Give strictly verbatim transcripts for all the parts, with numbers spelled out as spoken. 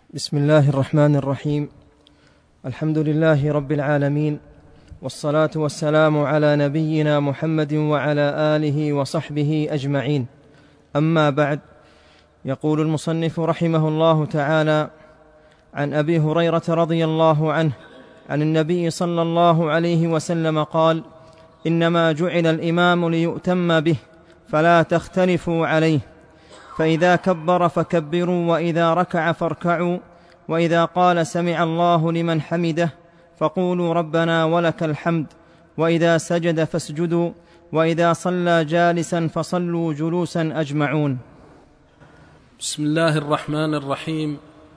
بسم الله الرحمن الرحيم. الحمد لله رب العالمين، والصلاة والسلام على نبينا محمد وعلى آله وصحبه أجمعين. أما بعد، يقول المصنف رحمه الله تعالى: عن أبي هريرة رضي الله عنه عن النبي صلى الله عليه وسلم قال: إنما جعل الإمام ليؤتم به فلا تختلفوا عليه، فإذا كبر فكبروا، وإذا ركع فاركعوا، وإذا قال سمع الله لمن حمده فقولوا ربنا ولك الحمد، وإذا سجد فاسجدوا، وإذا صلى جالسا فصلوا جلوسا أجمعون. بسم الله الرحمن الرحيم.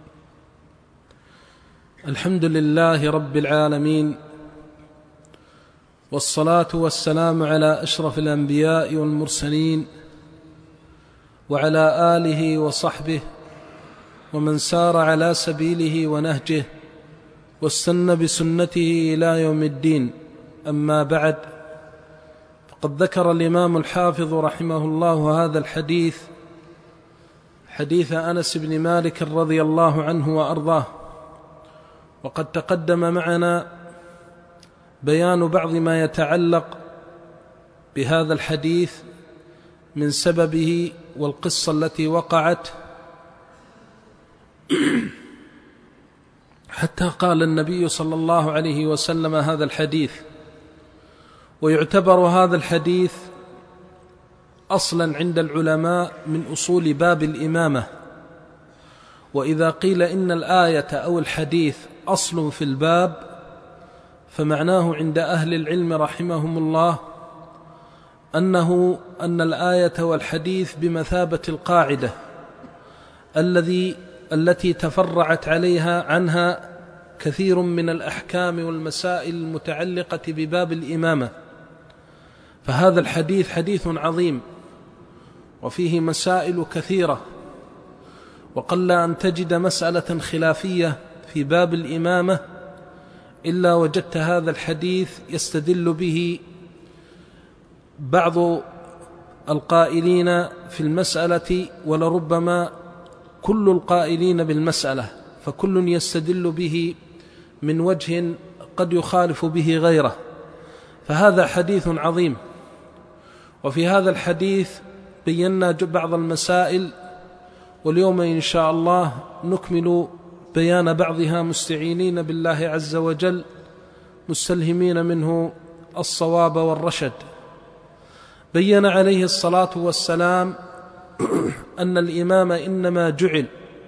الحمد لله رب العالمين، والصلاة والسلام على أشرف الأنبياء والمرسلين، وعلى آله وصحبه ومن سار على سبيله ونهجه واستنى بسنته إلى يوم الدين. أما بعد، فقد ذكر الإمام الحافظ رحمه الله هذا الحديث، حديث أنس بن مالك رضي الله عنه وأرضاه، وقد تقدم معنا بيان بعض ما يتعلق بهذا الحديث من سببه والقصة التي وقعت، حتى قال النبي صلى الله عليه وسلم هذا الحديث. ويعتبر هذا الحديث أصلا عند العلماء من أصول باب الإمامة. وإذا قيل إن الآية أو الحديث أصل في الباب، فمعناه عند أهل العلم رحمهم الله أنه أن الآية والحديث بمثابة القاعدة الذي التي تفرعت عليها عنها كثير من الأحكام والمسائل المتعلقة بباب الإمامة. فهذا الحديث حديث عظيم وفيه مسائل كثيرة، وقل أن تجد مسألة خلافية في باب الإمامة إلا وجدت هذا الحديث يستدل به بعض القائلين في المسألة، ولربما كل القائلين بالمسألة، فكل يستدل به من وجه قد يخالف به غيره. فهذا حديث عظيم. وفي هذا الحديث بينا بعض المسائل، واليوم إن شاء الله نكمل بيان بعضها مستعينين بالله عز وجل، مستلهمين منه الصواب والرشد. بين عليه الصلاة والسلام أن الإمام إنما جعل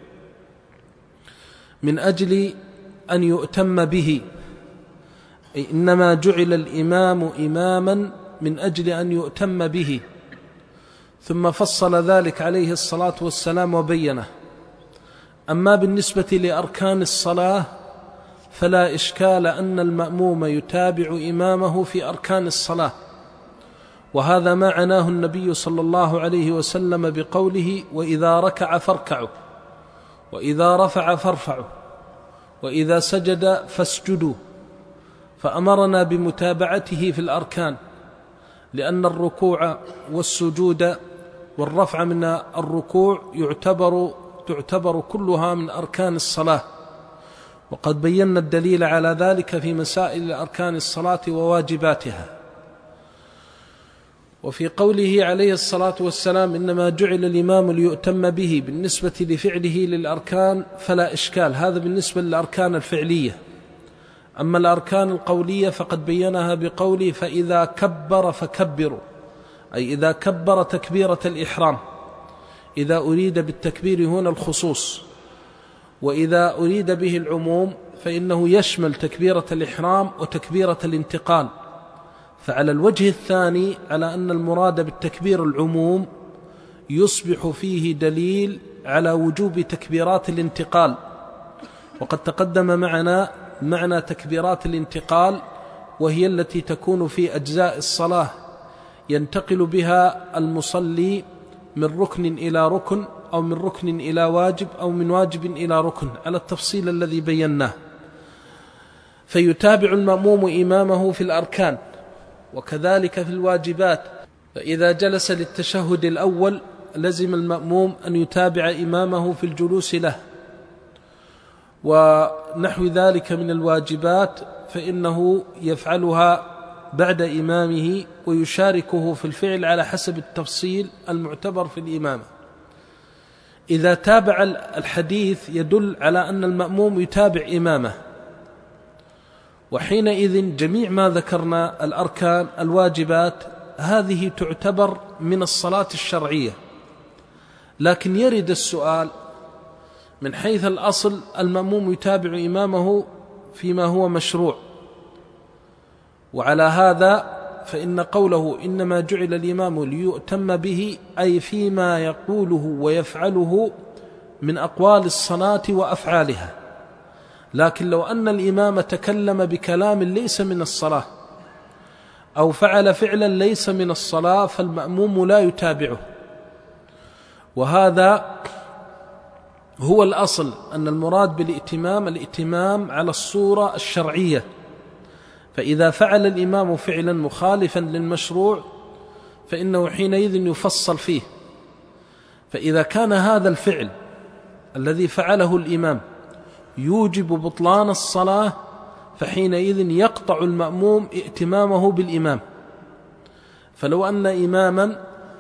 من أجل أن يؤتم به، أي إنما جعل الإمام إماما من أجل أن يؤتم به. ثم فصل ذلك عليه الصلاة والسلام وبينه. أما بالنسبة لأركان الصلاة فلا إشكال أن المأموم يتابع إمامه في أركان الصلاة، وهذا ما عناه النبي صلى الله عليه وسلم بقوله: وإذا ركع فاركعوا، وإذا رفع فارفعوا، وإذا سجد فاسجدوا. فأمرنا بمتابعته في الأركان، لأن الركوع والسجود والرفع من الركوع يعتبر تعتبر كلها من أركان الصلاة، وقد بينا الدليل على ذلك في مسائل أركان الصلاة وواجباتها. وفي قوله عليه الصلاة والسلام: إنما جعل الإمام ليؤتم به، بالنسبة لفعله للأركان فلا إشكال، هذا بالنسبة للأركان الفعلية. أما الأركان القولية فقد بينها بقوله: فإذا كبر فكبروا، أي إذا كبر تكبيرة الإحرام، إذا أريد بالتكبير هنا الخصوص، وإذا أريد به العموم فإنه يشمل تكبيرة الإحرام وتكبيرة الانتقال. فعلى الوجه الثاني، على أن المراد بالتكبير العموم، يصبح فيه دليل على وجوب تكبيرات الانتقال. وقد تقدم معنا معنى تكبيرات الانتقال، وهي التي تكون في أجزاء الصلاة ينتقل بها المصلي من ركن إلى ركن، أو من ركن إلى واجب، أو من واجب إلى ركن، على التفصيل الذي بيناه. فيتابع المأموم إمامه في الأركان، وكذلك في الواجبات. فإذا جلس للتشهد الأول لزم المأموم أن يتابع إمامه في الجلوس له، ونحو ذلك من الواجبات فإنه يفعلها بعد إمامه ويشاركه في الفعل على حسب التفصيل المعتبر في الإمامة. إذا تابع الحديث يدل على أن المأموم يتابع إمامه، وحينئذ جميع ما ذكرنا الأركان الواجبات هذه تعتبر من الصلاة الشرعية. لكن يرد السؤال من حيث الأصل المأموم يتابع إمامه فيما هو مشروع، وعلى هذا فإن قوله إنما جعل الإمام ليؤتم به أي فيما يقوله ويفعله من أقوال الصلاة وأفعالها. لكن لو أن الإمام تكلم بكلام ليس من الصلاة أو فعل فعلا ليس من الصلاة فالمأموم لا يتابعه، وهذا هو الأصل أن المراد بالائتمام الائتمام على الصورة الشرعية. فإذا فعل الإمام فعلا مخالفا للمشروع فإنه حينئذ يفصل فيه. فإذا كان هذا الفعل الذي فعله الإمام يوجب بطلان الصلاة فحينئذ يقطع المأموم ائتمامه بالإمام. فلو أن إماما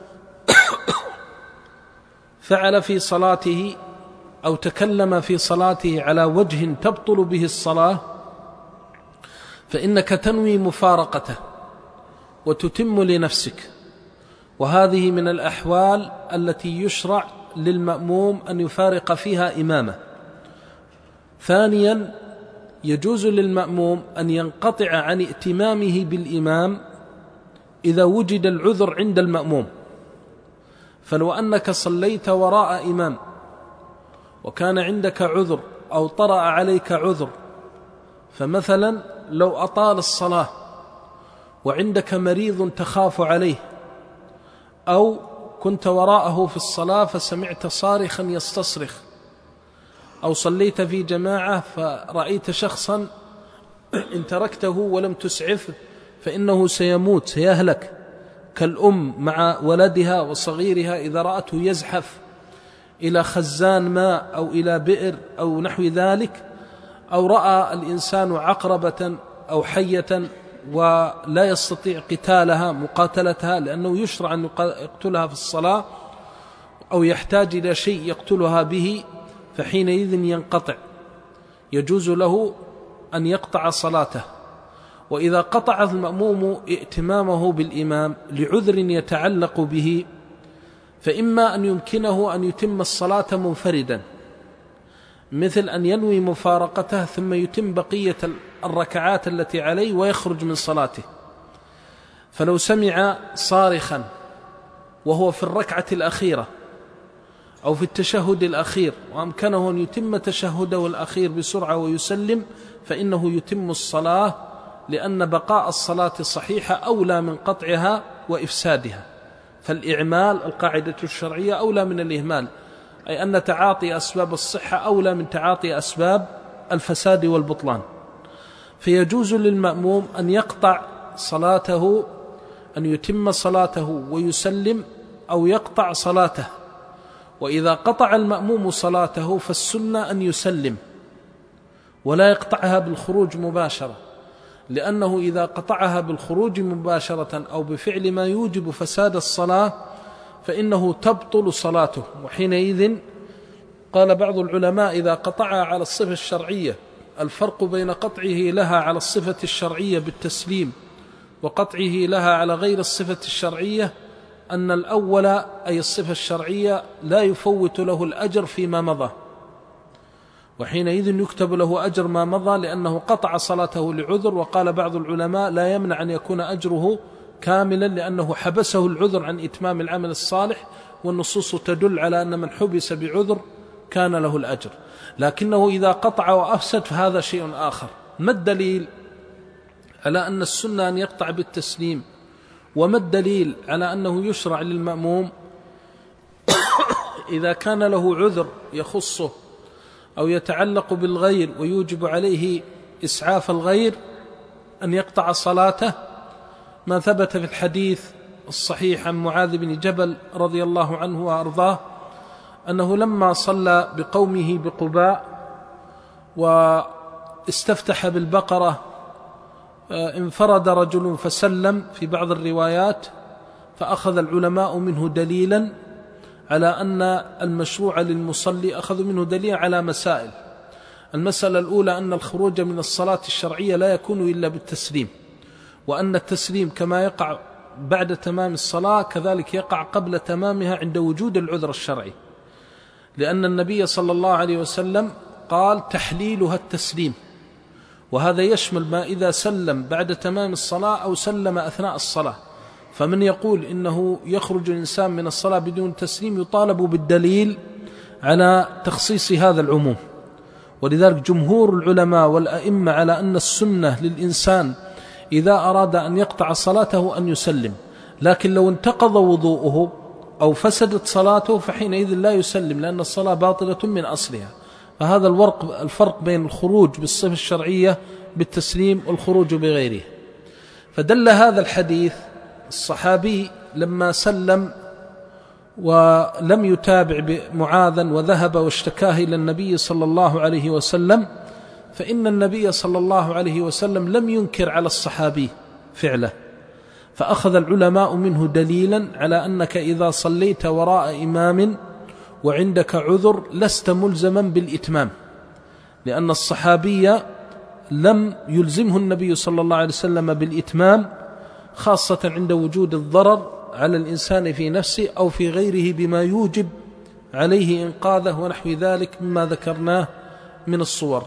فعل في صلاته أو تكلم في صلاته على وجه تبطل به الصلاة فإنك تنوي مفارقته وتتم لنفسك، وهذه من الأحوال التي يشرع للمأموم أن يفارق فيها إمامه. ثانيا يجوز للمأموم أن ينقطع عن ائتمامه بالإمام إذا وجد العذر عند المأموم. فلو أنك صليت وراء إمام وكان عندك عذر أو طرأ عليك عذر، فمثلا لو أطال الصلاة وعندك مريض تخاف عليه، أو كنت وراءه في الصلاة فسمعت صارخا يستصرخ، أو صليت في جماعة فرأيت شخصا إن تركته ولم تسعفه فإنه سيموت سيهلك، كالأم مع ولدها وصغيرها إذا رأته يزحف إلى خزان ماء أو إلى بئر أو نحو ذلك، أو رأى الإنسان عقربة أو حية ولا يستطيع قتالها مقاتلتها لأنه يشرع أن يقتلها في الصلاة، أو يحتاج إلى شيء يقتلها به، فحينئذ ينقطع، يجوز له أن يقطع صلاته. وإذا قطع المأموم ائتمامه بالإمام لعذر يتعلق به فإما أن يمكنه أن يتم الصلاة منفردا، مثل أن ينوي مفارقته ثم يتم بقية الركعات التي عليه ويخرج من صلاته. فلو سمع صارخا وهو في الركعة الأخيرة أو في التشهد الأخير وأمكنه أن يتم تشهده الأخير بسرعة ويسلم فإنه يتم الصلاة، لأن بقاء الصلاة صحيحة أولى من قطعها وإفسادها. فالإعمال القاعدة الشرعية أولى من الإهمال، أي أن تعاطي أسباب الصحة أولى من تعاطي أسباب الفساد والبطلان. فيجوز للمأموم أن يقطع صلاته، أن يتم صلاته ويسلم، أو يقطع صلاته. وإذا قطع المأموم صلاته فالسنة أن يسلم ولا يقطعها بالخروج مباشرة، لأنه إذا قطعها بالخروج مباشرة أو بفعل ما يوجب فساد الصلاة فإنه تبطل صلاته. وحينئذ قال بعض العلماء إذا قطعها على الصفة الشرعية، الفرق بين قطعه لها على الصفة الشرعية بالتسليم وقطعه لها على غير الصفة الشرعية أن الأول أي الصفة الشرعية لا يفوت له الأجر فيما مضى، وحينئذ يكتب له أجر ما مضى لأنه قطع صلاته لعذر. وقال بعض العلماء لا يمنع أن يكون أجره كاملا لأنه حبسه العذر عن إتمام العمل الصالح، والنصوص تدل على أن من حبس بعذر كان له الأجر. لكنه إذا قطع وأفسد فهذا شيء آخر. ما الدليل على أن السنة أن يقطع بالتسليم؟ وما الدليل على أنه يشرع للمأموم إذا كان له عذر يخصه أو يتعلق بالغير ويوجب عليه إسعاف الغير أن يقطع صلاته؟ ما ثبت في الحديث الصحيح عن معاذ بن جبل رضي الله عنه وأرضاه أنه لما صلى بقومه بقباء واستفتح بالبقرة، انفرد رجل فسلم في بعض الروايات، فأخذ العلماء منه دليلا على أن المشروع للمصلي، أخذوا منه دليلا على مسائل. المسألة الأولى أن الخروج من الصلاة الشرعية لا يكون إلا بالتسليم، وأن التسليم كما يقع بعد تمام الصلاة كذلك يقع قبل تمامها عند وجود العذر الشرعي، لأن النبي صلى الله عليه وسلم قال تحليلها التسليم، وهذا يشمل ما إذا سلم بعد تمام الصلاة أو سلم أثناء الصلاة. فمن يقول إنه يخرج الإنسان من الصلاة بدون تسليم يطالب بالدليل على تخصيص هذا العموم. ولذلك جمهور العلماء والأئمة على أن السنة للإنسان إذا أراد أن يقطع صلاته أن يسلم، لكن لو انتقض وضوءه أو فسدت صلاته فحينئذ لا يسلم، لأن الصلاة باطلة من أصلها. فهذا الفرق بين الخروج بالصفة الشرعية بالتسليم والخروج بغيره. فدل هذا الحديث الصحابي لما سلم ولم يتابع معاذا وذهب واشتكاه إلى النبي صلى الله عليه وسلم، فإن النبي صلى الله عليه وسلم لم ينكر على الصحابي فعله، فأخذ العلماء منه دليلا على أنك إذا صليت وراء إمام وعندك عذر لست ملزما بالإتمام، لأن الصحابي لم يلزمه النبي صلى الله عليه وسلم بالإتمام، خاصة عند وجود الضرر على الإنسان في نفسه أو في غيره بما يوجب عليه إنقاذه ونحو ذلك مما ذكرناه من الصور.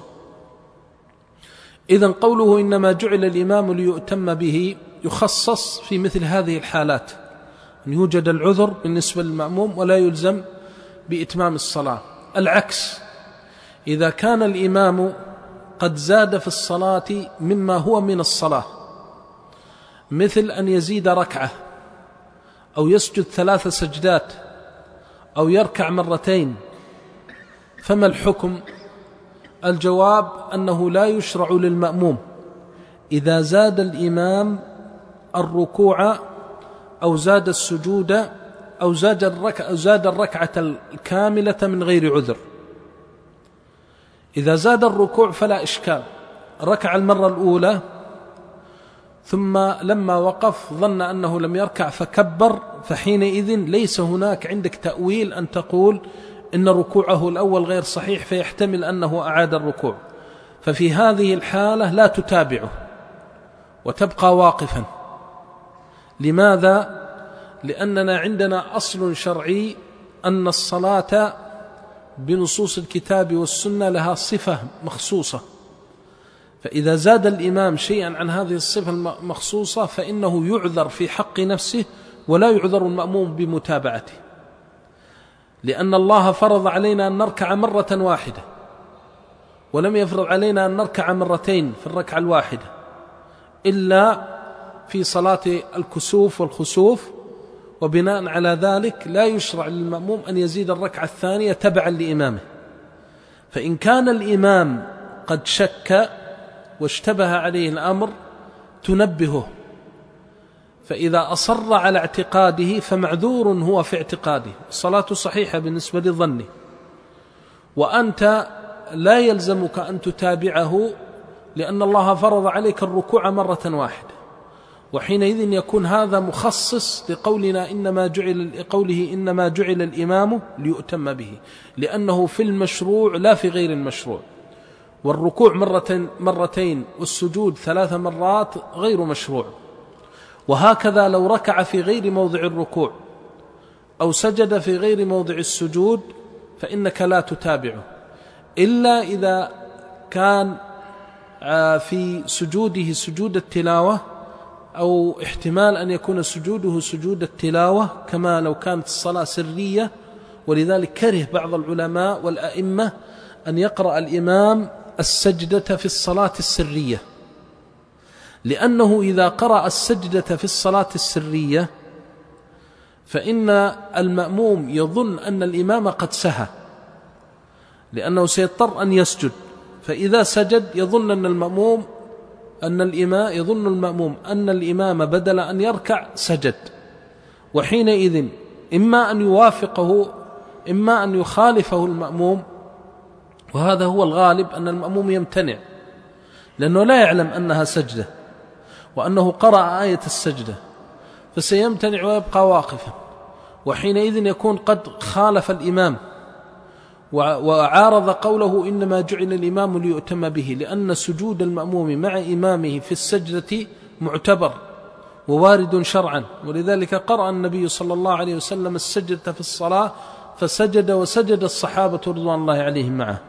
إذن قوله إنما جعل الإمام ليؤتم به يخصص في مثل هذه الحالات، أن يوجد العذر بالنسبة للمأموم ولا يلزم بإتمام الصلاة. العكس، إذا كان الإمام قد زاد في الصلاة مما هو من الصلاة، مثل أن يزيد ركعة أو يسجد ثلاث سجدات أو يركع مرتين، فما الحكم؟ الجواب أنه لا يشرع للمأموم إذا زاد الإمام الركوع أو زاد السجود أو زاد الركعة, أو زاد الركعة الكاملة من غير عذر. إذا زاد الركوع فلا إشكال، ركع المرة الأولى ثم لما وقف ظن أنه لم يركع فكبر، فحينئذ ليس هناك عندك تأويل أن تقول إن ركوعه الأول غير صحيح فيحتمل أنه أعاد الركوع، ففي هذه الحالة لا تتابعه وتبقى واقفا. لماذا؟ لأننا عندنا أصل شرعي أن الصلاة بنصوص الكتاب والسنة لها صفة مخصوصة، فإذا زاد الإمام شيئا عن هذه الصفة المخصوصة فإنه يعذر في حق نفسه ولا يعذر المأموم بمتابعته، لأن الله فرض علينا أن نركع مرة واحدة ولم يفرض علينا أن نركع مرتين في الركعة الواحدة إلا في صلاة الكسوف والخسوف، وبناء على ذلك لا يشرع للمأموم أن يزيد الركعة الثانية تبعا لإمامه. فإن كان الإمام قد شك واشتبه عليه الأمر تنبهه، فإذا أصر على اعتقاده فمعذور هو في اعتقاده، الصلاة صحيحة بالنسبة لظنه، وأنت لا يلزمك أن تتابعه لأن الله فرض عليك الركوع مرة واحدة، وحينئذ يكون هذا مخصص لقولنا إنما جعل قوله إنما جعل الإمام ليؤتم به، لأنه في المشروع لا في غير المشروع. والركوع مرة مرتين والسجود ثلاث مرات غير مشروع. وهكذا لو ركع في غير موضع الركوع أو سجد في غير موضع السجود فإنك لا تتابعه، إلا إذا كان في سجوده سجود التلاوة أو احتمال أن يكون سجوده سجود التلاوة، كما لو كانت الصلاة سرية. ولذلك كره بعض العلماء والأئمة أن يقرأ الإمام السجدة في الصلاة السرية، لأنه إذا قرأ السجدة في الصلاة السرية فإن المأموم يظن أن الإمام قد سهى، لأنه سيضطر أن يسجد، فإذا سجد يظن أن المأموم أن الإمام يظن المأموم أن الإمام بدل أن يركع سجد، وحينئذ إما أن يوافقه إما أن يخالفه المأموم وهذا هو الغالب أن المأموم يمتنع، لأنه لا يعلم أنها سجدة وأنه قرأ آية السجدة، فسيمتنع ويبقى واقفا، وحينئذ يكون قد خالف الإمام وعارض قوله إنما جعل الإمام ليؤتم به، لأن سجود المأموم مع إمامه في السجدة معتبر ووارد شرعا، ولذلك قرأ النبي صلى الله عليه وسلم السجدة في الصلاة فسجد وسجد الصحابة رضوان الله عليهم معه.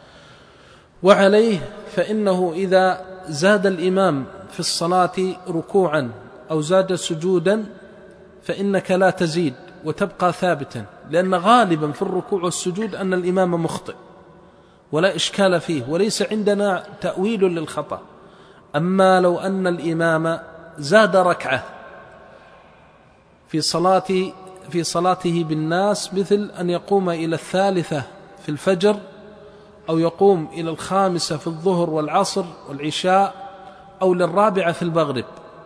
وعليه فإنه إذا زاد الإمام في الصلاة ركوعا أو زاد سجودا فإنك لا تزيد وتبقى ثابتا، لأن غالبا في الركوع والسجود أن الإمام مخطئ ولا إشكال فيه وليس عندنا تأويل للخطأ. أما لو أن الإمام زاد ركعة في صلاة في صلاته بالناس، مثل أن يقوم إلى الثالثة في الفجر أو يقوم إلى الخامسة في الظهر والعصر والعشاء أو للرابعة في المغرب،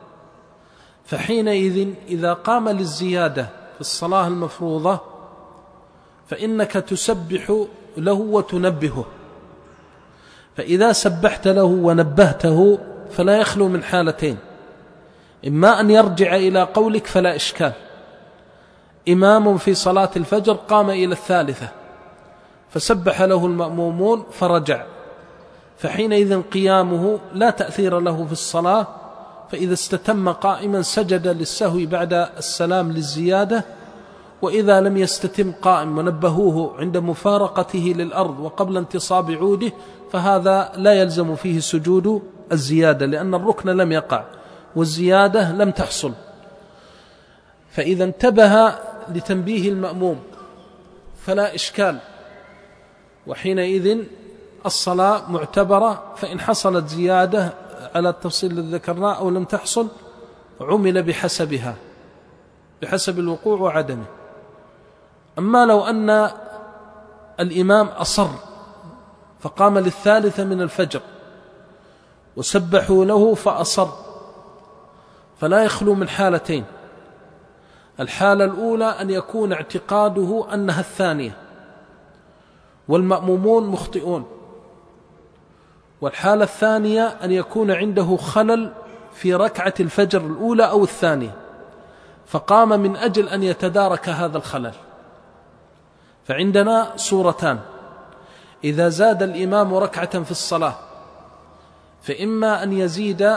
فحينئذ إذا قام للزيادة في الصلاة المفروضة فإنك تسبح له وتنبهه، فإذا سبحت له ونبهته فلا يخلو من حالتين: إما أن يرجع إلى قولك فلا إشكال، إمام في صلاة الفجر قام إلى الثالثة فسبح له المأمومون فرجع، فحينئذ قيامه لا تأثير له في الصلاة، فإذا استتم قائما سجد للسهو بعد السلام للزيادة، وإذا لم يستتم قائم ونبهوه عند مفارقته للأرض وقبل انتصاب عوده فهذا لا يلزم فيه سجود الزيادة، لأن الركن لم يقع والزيادة لم تحصل. فإذا انتبه لتنبيه المأموم فلا إشكال، وحينئذ الصلاة معتبرة، فإن حصلت زيادة على التفصيل الذي ذكرناه أو لم تحصل عمل بحسبها بحسب الوقوع وعدمه. أما لو أن الإمام أصر فقام للثالثة من الفجر وسبحوا له فأصر، فلا يخلو من حالتين: الحالة الأولى أن يكون اعتقاده أنها الثانية والمأمومون مخطئون، والحالة الثانية أن يكون عنده خلل في ركعة الفجر الأولى أو الثانية فقام من أجل أن يتدارك هذا الخلل. فعندنا صورتان: إذا زاد الإمام ركعة في الصلاة فإما أن يزيد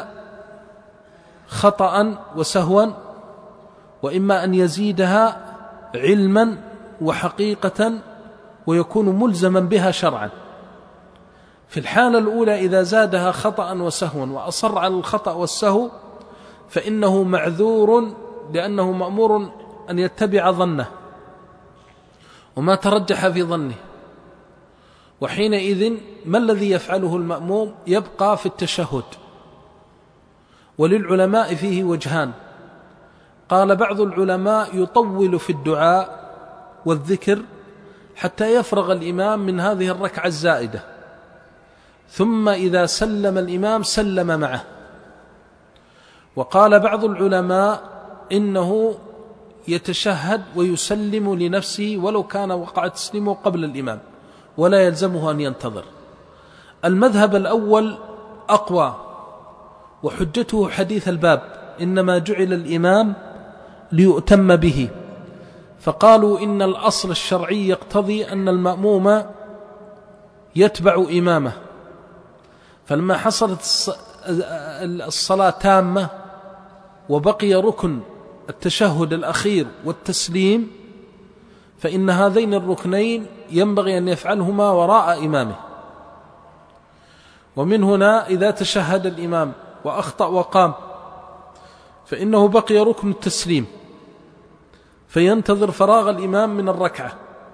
خطأ وسهوا، وإما أن يزيدها علما وحقيقة ويكون ملزما بها شرعا. في الحالة الأولى إذا زادها خطأ وسهوا وأصر على الخطأ والسهو فإنه معذور، لأنه مأمور أن يتبع ظنه وما ترجح في ظنه، وحينئذ ما الذي يفعله المأموم؟ يبقى في التشهد. وللعلماء فيه وجهان: قال بعض العلماء يطول في الدعاء والذكر حتى يفرغ الإمام من هذه الركعة الزائدة، ثم إذا سلم الإمام سلم معه. وقال بعض العلماء إنه يتشهد ويسلم لنفسه ولو كان وقع تسليمه قبل الإمام ولا يلزمه أن ينتظر. المذهب الأول أقوى، وحجته حديث الباب: إنما جعل الإمام ليؤتم به، فقالوا إن الأصل الشرعي يقتضي أن المأموم يتبع إمامه، فلما حصلت الصلاة تامة وبقي ركن التشهد الأخير والتسليم فإن هذين الركنين ينبغي أن يفعلهما وراء إمامه. ومن هنا إذا تشهد الإمام وأخطأ وقام فإنه بقي ركن التسليم، فينتظر فراغ الإمام من الركعة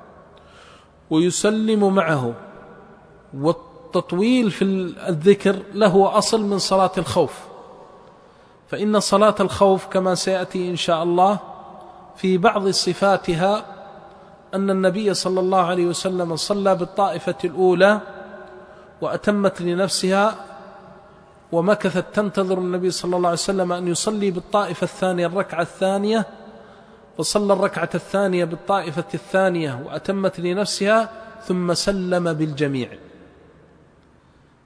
ويسلم معه. والتطويل في الذكر له أصل من صلاة الخوف، فإن صلاة الخوف كما سيأتي إن شاء الله في بعض صفاتها أن النبي صلى الله عليه وسلم صلى بالطائفة الأولى وأتمت لنفسها، ومكثت تنتظر النبي صلى الله عليه وسلم أن يصلي بالطائفة الثانية الركعة الثانية، فصلى الركعة الثانية بالطائفة الثانية وأتمت لنفسها ثم سلم بالجميع.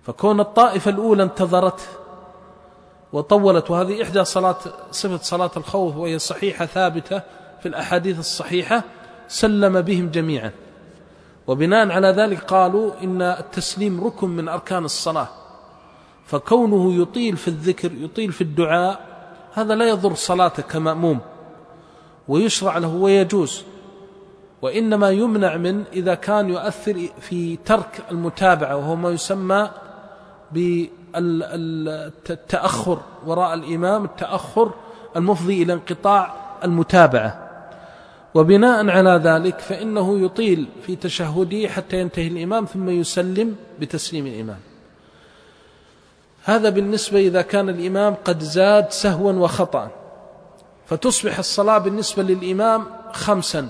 فكون الطائفة الأولى انتظرت وطولت، وهذه إحدى صلاة صفة صلاة الخوف وهي صحيحة ثابتة في الأحاديث الصحيحة، سلم بهم جميعا. وبناء على ذلك قالوا إن التسليم ركن من أركان الصلاة، فكونه يطيل في الذكر يطيل في الدعاء هذا لا يضر صلاته كمأموم، ويشرع له ويجوز، وإنما يمنع من إذا كان يؤثر في ترك المتابعة، وهو ما يسمى بالتأخر وراء الإمام، التأخر المفضي إلى انقطاع المتابعة. وبناء على ذلك فإنه يطيل في تشهده حتى ينتهي الإمام ثم يسلم بتسليم الإمام. هذا بالنسبة إذا كان الإمام قد زاد سهوا وخطأ، فتصبح الصلاة بالنسبة للإمام خمسا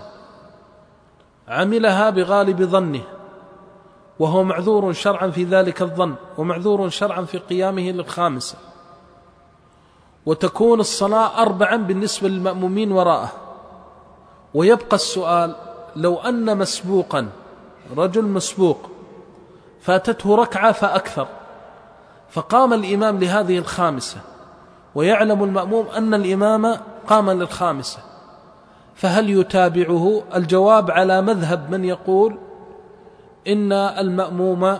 عملها بغالب ظنه، وهو معذور شرعا في ذلك الظن، ومعذور شرعا في قيامه للخامسة. وتكون الصلاة أربعا بالنسبة للمأمومين وراءه. ويبقى السؤال: لو أن مسبوقا، رجل مسبوق فاتته ركعة فأكثر، فقام الإمام لهذه الخامسة، ويعلم المأموم أن الإمام قام للخامسة، فهل يتابعه؟ الجواب على مذهب من يقول إن المأموم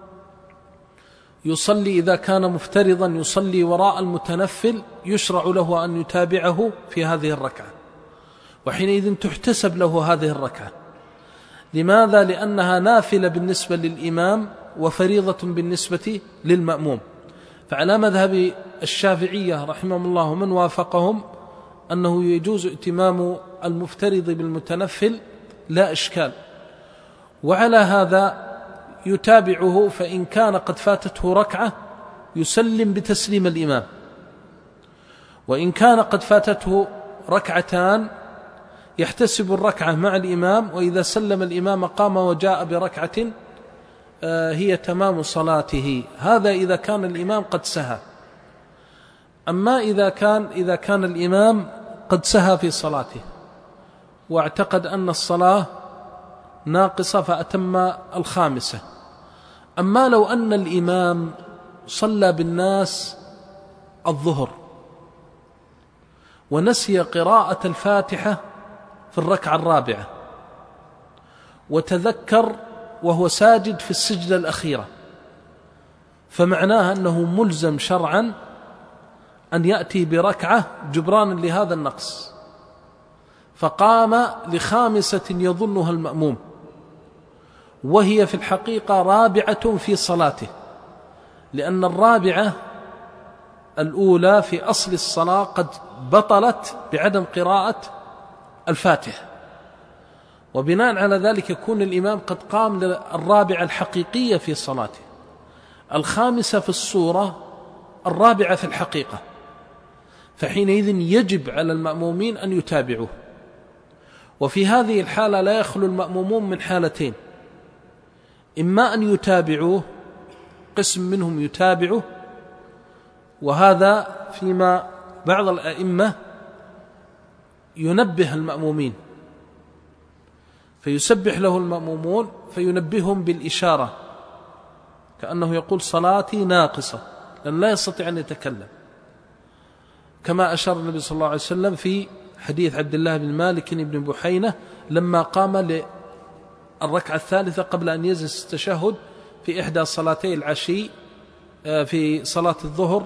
يصلي إذا كان مفترضا يصلي وراء المتنفل، يشرع له أن يتابعه في هذه الركعة، وحينئذ تحتسب له هذه الركعة. لماذا؟ لأنها نافلة بالنسبة للإمام وفريضة بالنسبة للمأموم. فعلى مذهب الشافعية رحمهم الله ومن وافقهم أنه يجوز ائتمام المفترض بالمتنفل لا إشكال، وعلى هذا يتابعه، فإن كان قد فاتته ركعة يسلم بتسليم الإمام، وإن كان قد فاتته ركعتان يحتسب الركعة مع الإمام، وإذا سلم الإمام قام وجاء بركعة هي تمام صلاته. هذا إذا كان الإمام قد سهى. أما إذا كان إذا كان الإمام قد سهى في صلاته واعتقد أن الصلاة ناقصة فأتم الخامسة. أما لو أن الإمام صلى بالناس الظهر ونسي قراءة الفاتحة في الركعة الرابعة، وتذكر وهو ساجد في السجدة الأخيرة، فمعناها أنه ملزم شرعا أن يأتي بركعة جبرانا لهذا النقص، فقام لخامسة يظنها المأموم، وهي في الحقيقة رابعة في صلاته، لأن الرابعة الأولى في أصل الصلاة قد بطلت بعدم قراءة الفاتحة، وبناء على ذلك يكون الإمام قد قام للرابعة الحقيقية في صلاته، الخامسة في الصورة، الرابعة في الحقيقة، فحينئذ يجب على المأمومين أن يتابعوه. وفي هذه الحالة لا يخلو المأمومون من حالتين: إما أن يتابعوه، قسم منهم يتابعه، وهذا فيما بعض الأئمة ينبه المأمومين، فيسبح له المأمومون فينبههم بالإشارة كأنه يقول صلاتي ناقصة، لأن لا يستطيع أن يتكلم، كما أشار النبي صلى الله عليه وسلم في حديث عبد الله بن مالك بن بحينة لما قام للركعة الثالثة قبل أن يجلس التشهد في إحدى صلاتي العشي في صلاة الظهر،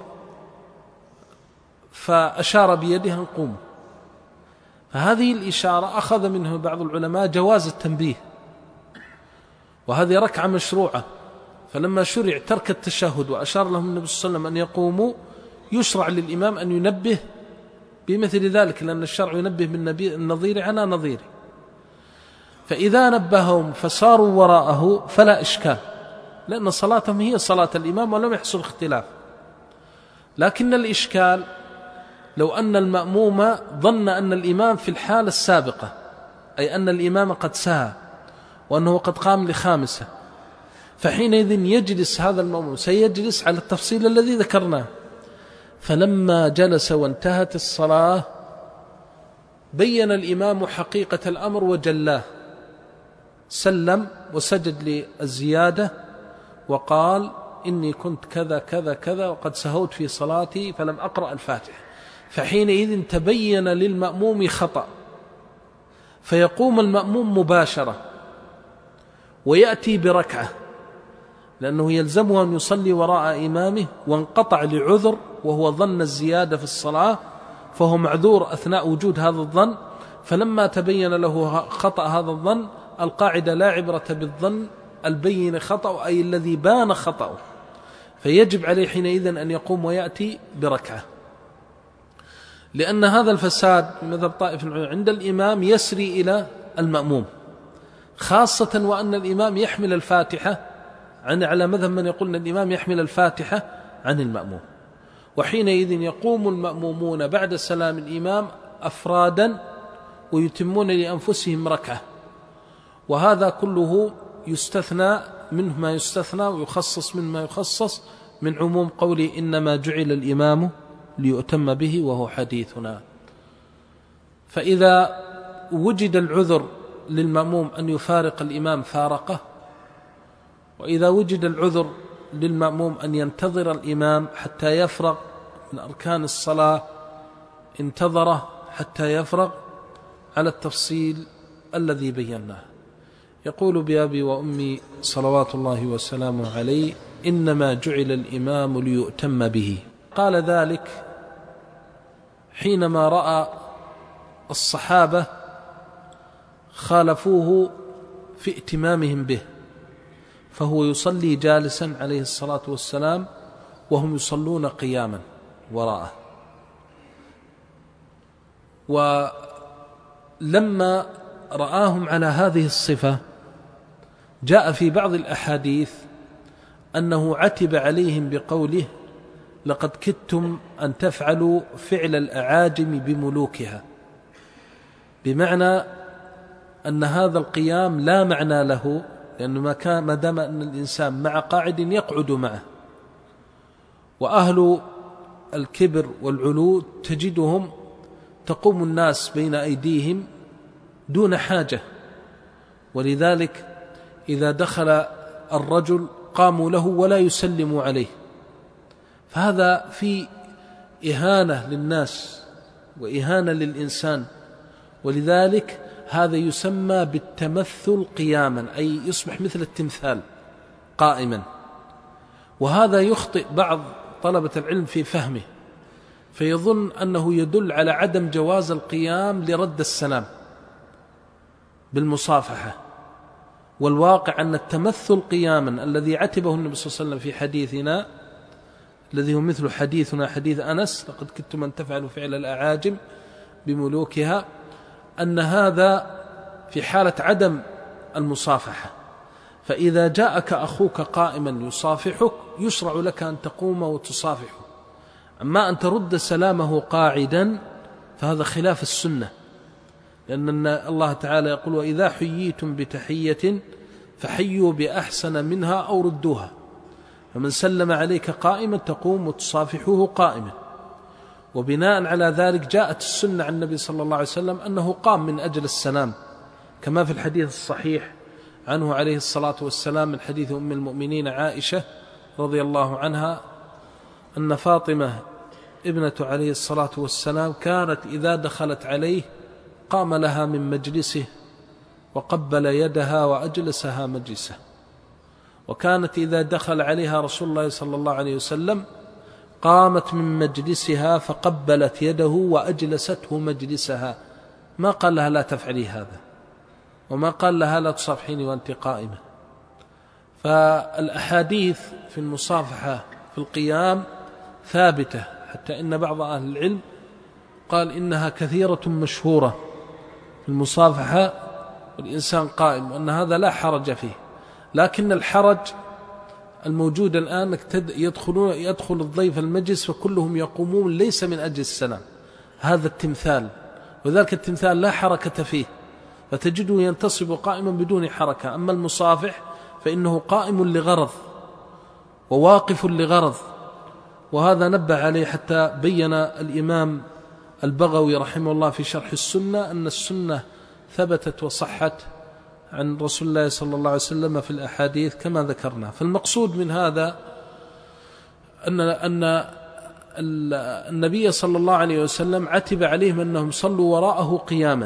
فأشار بيده أن قوموا. فهذه الإشارة أخذ منه بعض العلماء جواز التنبيه، وهذه ركعة مشروعة، فلما شرع ترك التشهد وأشار لهم النبي صلى الله عليه وسلم أن يقوموا، يشرع للإمام أن ينبه بمثل ذلك، لأن الشرع ينبه بالنظير على نظيره. فإذا نبههم فصاروا وراءه فلا إشكال، لأن صلاتهم هي صلاة الإمام ولم يحصل اختلاف. لكن الإشكال لو أن المأموم ظن أن الإمام في الحالة السابقة، أي أن الإمام قد سهى وأنه قد قام لخامسة، فحينئذ يجلس هذا المأموم، سيجلس على التفصيل الذي ذكرناه. فلما جلس وانتهت الصلاة بين الإمام حقيقة الأمر وجلاه، سلم وسجد للزيادة وقال إني كنت كذا كذا كذا وقد سهوت في صلاتي فلم أقرأ الفاتحة، فحينئذ تبين للمأموم خطأ، فيقوم المأموم مباشرة ويأتي بركعة، لأنه يلزمه أن يصلي وراء إمامه وانقطع لعذر وهو ظن الزيادة في الصلاة، فهو معذور أثناء وجود هذا الظن. فلما تبين له خطأ هذا الظن، القاعدة لا عبرة بالظن البين خطأ، أي الذي بان خطأه، فيجب عليه حينئذ أن يقوم ويأتي بركعة، لأن هذا الفساد مذهب طائف عند الإمام يسري إلى المأموم، خاصة وأن الإمام يحمل الفاتحة عن على مذهب من يقول أن الإمام يحمل الفاتحة عن المأموم، وحينئذ يقوم المأمومون بعد سلام الإمام أفرادا ويتمون لأنفسهم ركعة، وهذا كله يستثنى منه ما يستثنى ويخصص من ما يخصص من عموم قولي إنما جعل الإمام ليؤتم به، وهو حديثنا. فإذا وجد العذر للمأموم أن يفارق الإمام فارقه، وإذا وجد العذر للمأموم أن ينتظر الإمام حتى يفرغ من أركان الصلاة انتظره حتى يفرغ على التفصيل الذي بيناه. يقول بأبي وأمي صلوات الله وسلامه عليه: إنما جعل الإمام ليؤتم به. قال ذلك حينما رأى الصحابة خالفوه في ائتمامهم به، فهو يصلي جالسا عليه الصلاة والسلام وهم يصلون قياما وراءه. ولما رآهم على هذه الصفة جاء في بعض الأحاديث أنه عتب عليهم بقوله: لقد كدتم أن تفعلوا فعل الأعاجم بملوكها، بمعنى أن هذا القيام لا معنى له، لأنه ما كان ما دام أن الإنسان مع قاعد يقعد معه، وأهل الكبر والعلو تجدهم تقوم الناس بين أيديهم دون حاجة، ولذلك إذا دخل الرجل قاموا له ولا يسلموا عليه، فهذا في إهانة للناس وإهانة للإنسان، ولذلك هذا يسمى بالتمثل قياما، أي يصبح مثل التمثال قائما. وهذا يخطئ بعض طلبة العلم في فهمه، فيظن أنه يدل على عدم جواز القيام لرد السلام بالمصافحة، والواقع أن التمثل قياما الذي عتبه النبي صلى الله عليه وسلم في حديثنا الذي هو مثل حديثنا حديث أنس: لقد كدتم أن تفعلوا فعل الأعاجم بملوكها، أن هذا في حالة عدم المصافحة، فإذا جاءك أخوك قائما يصافحك يشرع لك أن تقوم وتصافحه، أما أن ترد سلامه قاعدا فهذا خلاف السنة، لأن الله تعالى يقول: وإذا حييتم بتحية فحيوا بأحسن منها أو ردوها، فمن سلم عليك قائما تقوم وتصافحه قائما. وبناء على ذلك جاءت السنة عن النبي صلى الله عليه وسلم أنه قام من أجل السلام، كما في الحديث الصحيح عنه عليه الصلاة والسلام من حديث أم المؤمنين عائشة رضي الله عنها أن فاطمة ابنة عليه الصلاة والسلام كانت إذا دخلت عليه قام لها من مجلسه وقبل يدها وأجلسها مجلسه، وكانت إذا دخل عليها رسول الله صلى الله عليه وسلم قامت من مجلسها فقبلت يده وأجلسته مجلسها، ما قال لها لا تفعلي هذا، وما قال لها لا تصافحيني وأنت قائمة. فالأحاديث في المصافحة في القيام ثابتة، حتى إن بعض أهل العلم قال إنها كثيرة مشهورة في المصافحة والإنسان قائم، وأن هذا لا حرج فيه. لكن الحرج الموجود الآن يدخلون يدخل الضيف المجلس فكلهم يقومون ليس من أجل السلام، هذا التمثال، وذلك التمثال لا حركة فيه، فتجده ينتصب قائما بدون حركة. أما المصافح فإنه قائم لغرض وواقف لغرض، وهذا نبه عليه حتى بين الإمام البغوي رحمه الله في شرح السنة أن السنة ثبتت وصحت عن رسول الله صلى الله عليه وسلم في الأحاديث كما ذكرنا. فالمقصود من هذا أن أن النبي صلى الله عليه وسلم عتب عليهم أنهم صلوا وراءه قياما،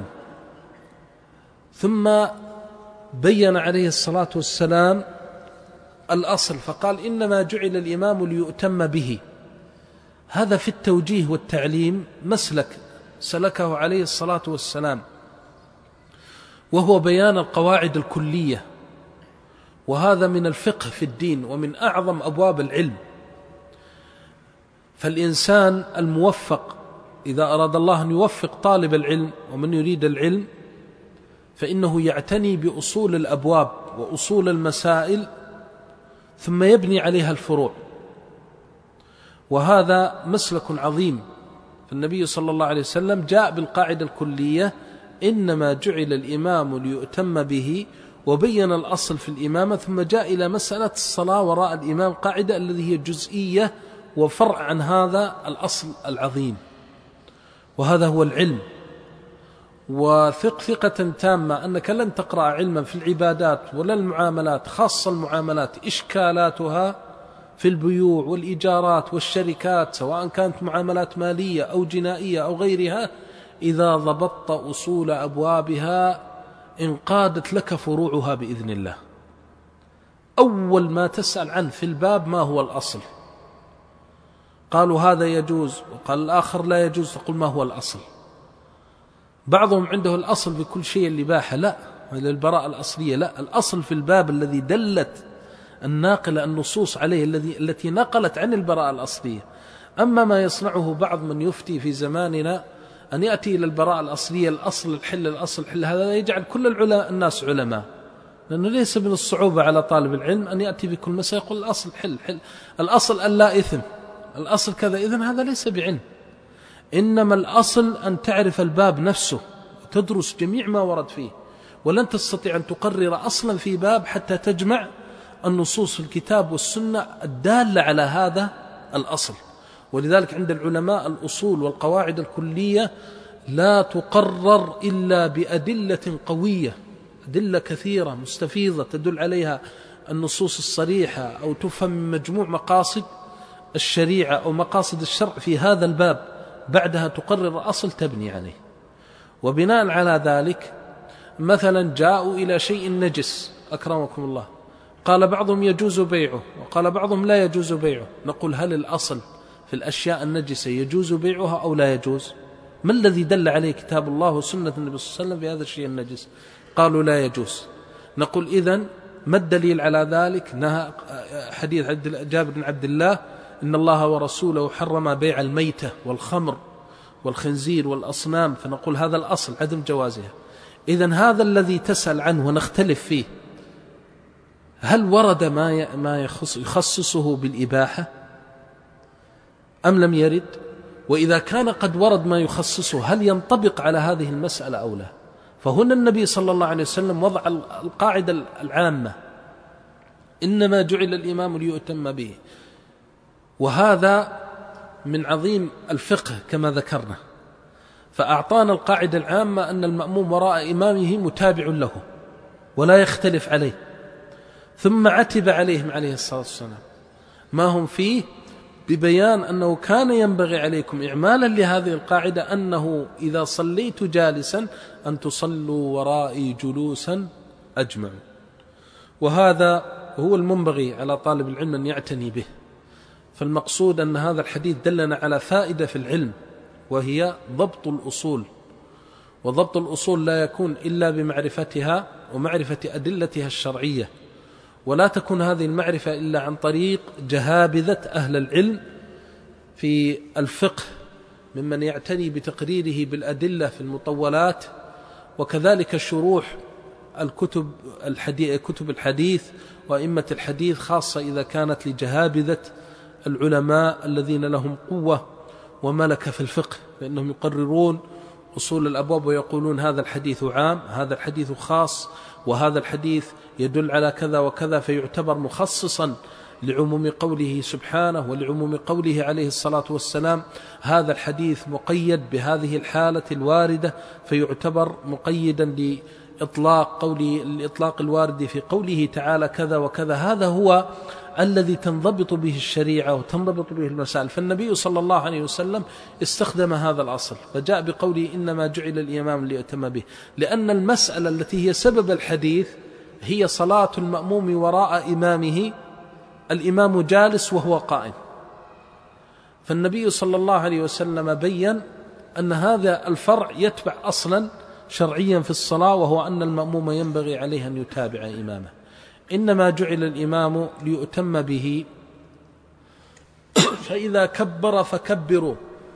ثم بين عليه الصلاة والسلام الأصل فقال إنما جعل الإمام ليؤتم به. هذا في التوجيه والتعليم مسلك سلكه عليه الصلاة والسلام، وهو بيان القواعد الكلية، وهذا من الفقه في الدين ومن أعظم أبواب العلم. فالإنسان الموفق إذا أراد الله أن يوفق طالب العلم ومن يريد العلم فإنه يعتني بأصول الأبواب وأصول المسائل ثم يبني عليها الفروع، وهذا مسلك عظيم. فالنبي صلى الله عليه وسلم جاء بالقاعدة الكلية إنما جعل الإمام ليؤتم به، وبين الأصل في الإمامة، ثم جاء إلى مسألة الصلاة وراء الإمام، قاعدة التي هي جزئية وفرع عن هذا الأصل العظيم، وهذا هو العلم. وثق ثقة تامة أنك لن تقرأ علما في العبادات ولا المعاملات، خاصة المعاملات إشكالاتها في البيوع والإيجارات والشركات، سواء كانت معاملات مالية أو جنائية أو غيرها، إذا ضبطت أصول أبوابها انقادت لك فروعها بإذن الله. أول ما تسأل عنه في الباب ما هو الأصل؟ قالوا هذا يجوز، وقال الآخر لا يجوز، تقول ما هو الأصل؟ بعضهم عنده الأصل بكل شيء الإباحة، لا، للبراءة الأصلية لا، الأصل في الباب الذي دلت الناقلة النصوص عليه الذي التي نقلت عن البراءة الأصلية. أما ما يصنعه بعض من يفتي في زماننا أن يأتي إلى البراءة الأصلية، الأصل الحل الأصل الحل، هذا يجعل كل العلماء الناس علماء، لأنه ليس من الصعوبة على طالب العلم أن يأتي بكل مسألة يقول الأصل حل حل، الأصل ألا إثم، الأصل كذا، إذن هذا ليس بعلم. إنما الأصل أن تعرف الباب نفسه وتدرس جميع ما ورد فيه، ولن تستطيع أن تقرر أصلا في باب حتى تجمع النصوص في الكتاب والسنة الدالة على هذا الأصل. ولذلك عند العلماء الأصول والقواعد الكلية لا تقرر إلا بأدلة قوية، أدلة كثيرة مستفيضة تدل عليها النصوص الصريحة، أو تفهم من مجموع مقاصد الشريعة أو مقاصد الشرع في هذا الباب، بعدها تقرر أصل تبني عليه. وبناء على ذلك مثلا جاءوا إلى شيء نجس أكرمكم الله، قال بعضهم يجوز بيعه وقال بعضهم لا يجوز بيعه، نقول هل الأصل في الأشياء النجسة يجوز بيعها أو لا يجوز؟ ما الذي دل عليه كتاب الله وسنة النبي صلى الله عليه وسلم في هذا الشيء النجس؟ قالوا لا يجوز. نقول إذن ما الدليل على ذلك؟ نهى حديث جابر بن عبد الله إن الله ورسوله حرم بيع الميتة والخمر والخنزير والأصنام، فنقول هذا الأصل عدم جوازها. إذن هذا الذي تسأل عنه ونختلف فيه، هل ورد ما ما يخصصه بالإباحة أم لم يرد؟ وإذا كان قد ورد ما يخصصه هل ينطبق على هذه المسألة أو لا؟ فهنا النبي صلى الله عليه وسلم وضع القاعدة العامة إنما جعل الإمام ليؤتم به، وهذا من عظيم الفقه كما ذكرنا، فأعطانا القاعدة العامة أن المأموم وراء إمامه متابع له ولا يختلف عليه، ثم عتب عليهم عليه الصلاة والسلام ما هم فيه ببيان أنه كان ينبغي عليكم إعمالا لهذه القاعدة أنه إذا صليت جالسا أن تصلوا ورائي جلوسا أجمعوا. وهذا هو المنبغي على طالب العلم أن يعتني به. فالمقصود أن هذا الحديث دلنا على فائدة في العلم، وهي ضبط الأصول، وضبط الأصول لا يكون إلا بمعرفتها ومعرفة أدلتها الشرعية، ولا تكون هذه المعرفة إلا عن طريق جهابذة أهل العلم في الفقه ممن يعتني بتقريره بالأدلة في المطولات، وكذلك شروح الكتب الحديث كتب الحديث وأئمة الحديث، خاصة إذا كانت لجهابذة العلماء الذين لهم قوة وملكة في الفقه، فإنهم يقررون أصول الأبواب ويقولون هذا الحديث عام، هذا الحديث خاص، وهذا الحديث يدل على كذا وكذا، فيعتبر مخصصا لعموم قوله سبحانه ولعموم قوله عليه الصلاة والسلام. هذا الحديث مقيد بهذه الحالة الواردة فيعتبر مقيدا لإطلاق قوله الإطلاق الوارد في قوله تعالى كذا وكذا. هذا هو الذي تنضبط به الشريعة وتنضبط به المسائل. فالنبي صلى الله عليه وسلم استخدم هذا الأصل، فجاء بقوله إنما جعل الإمام ليؤتم به، لأن المسألة التي هي سبب الحديث هي صلاة المأموم وراء إمامه، الإمام جالس وهو قائم. فالنبي صلى الله عليه وسلم بيّن أن هذا الفرع يتبع أصلا شرعيا في الصلاة، وهو أن المأموم ينبغي عليه أن يتابع إمامه. إنما جعل الإمام ليؤتم به، فإذا كبر فكبروا.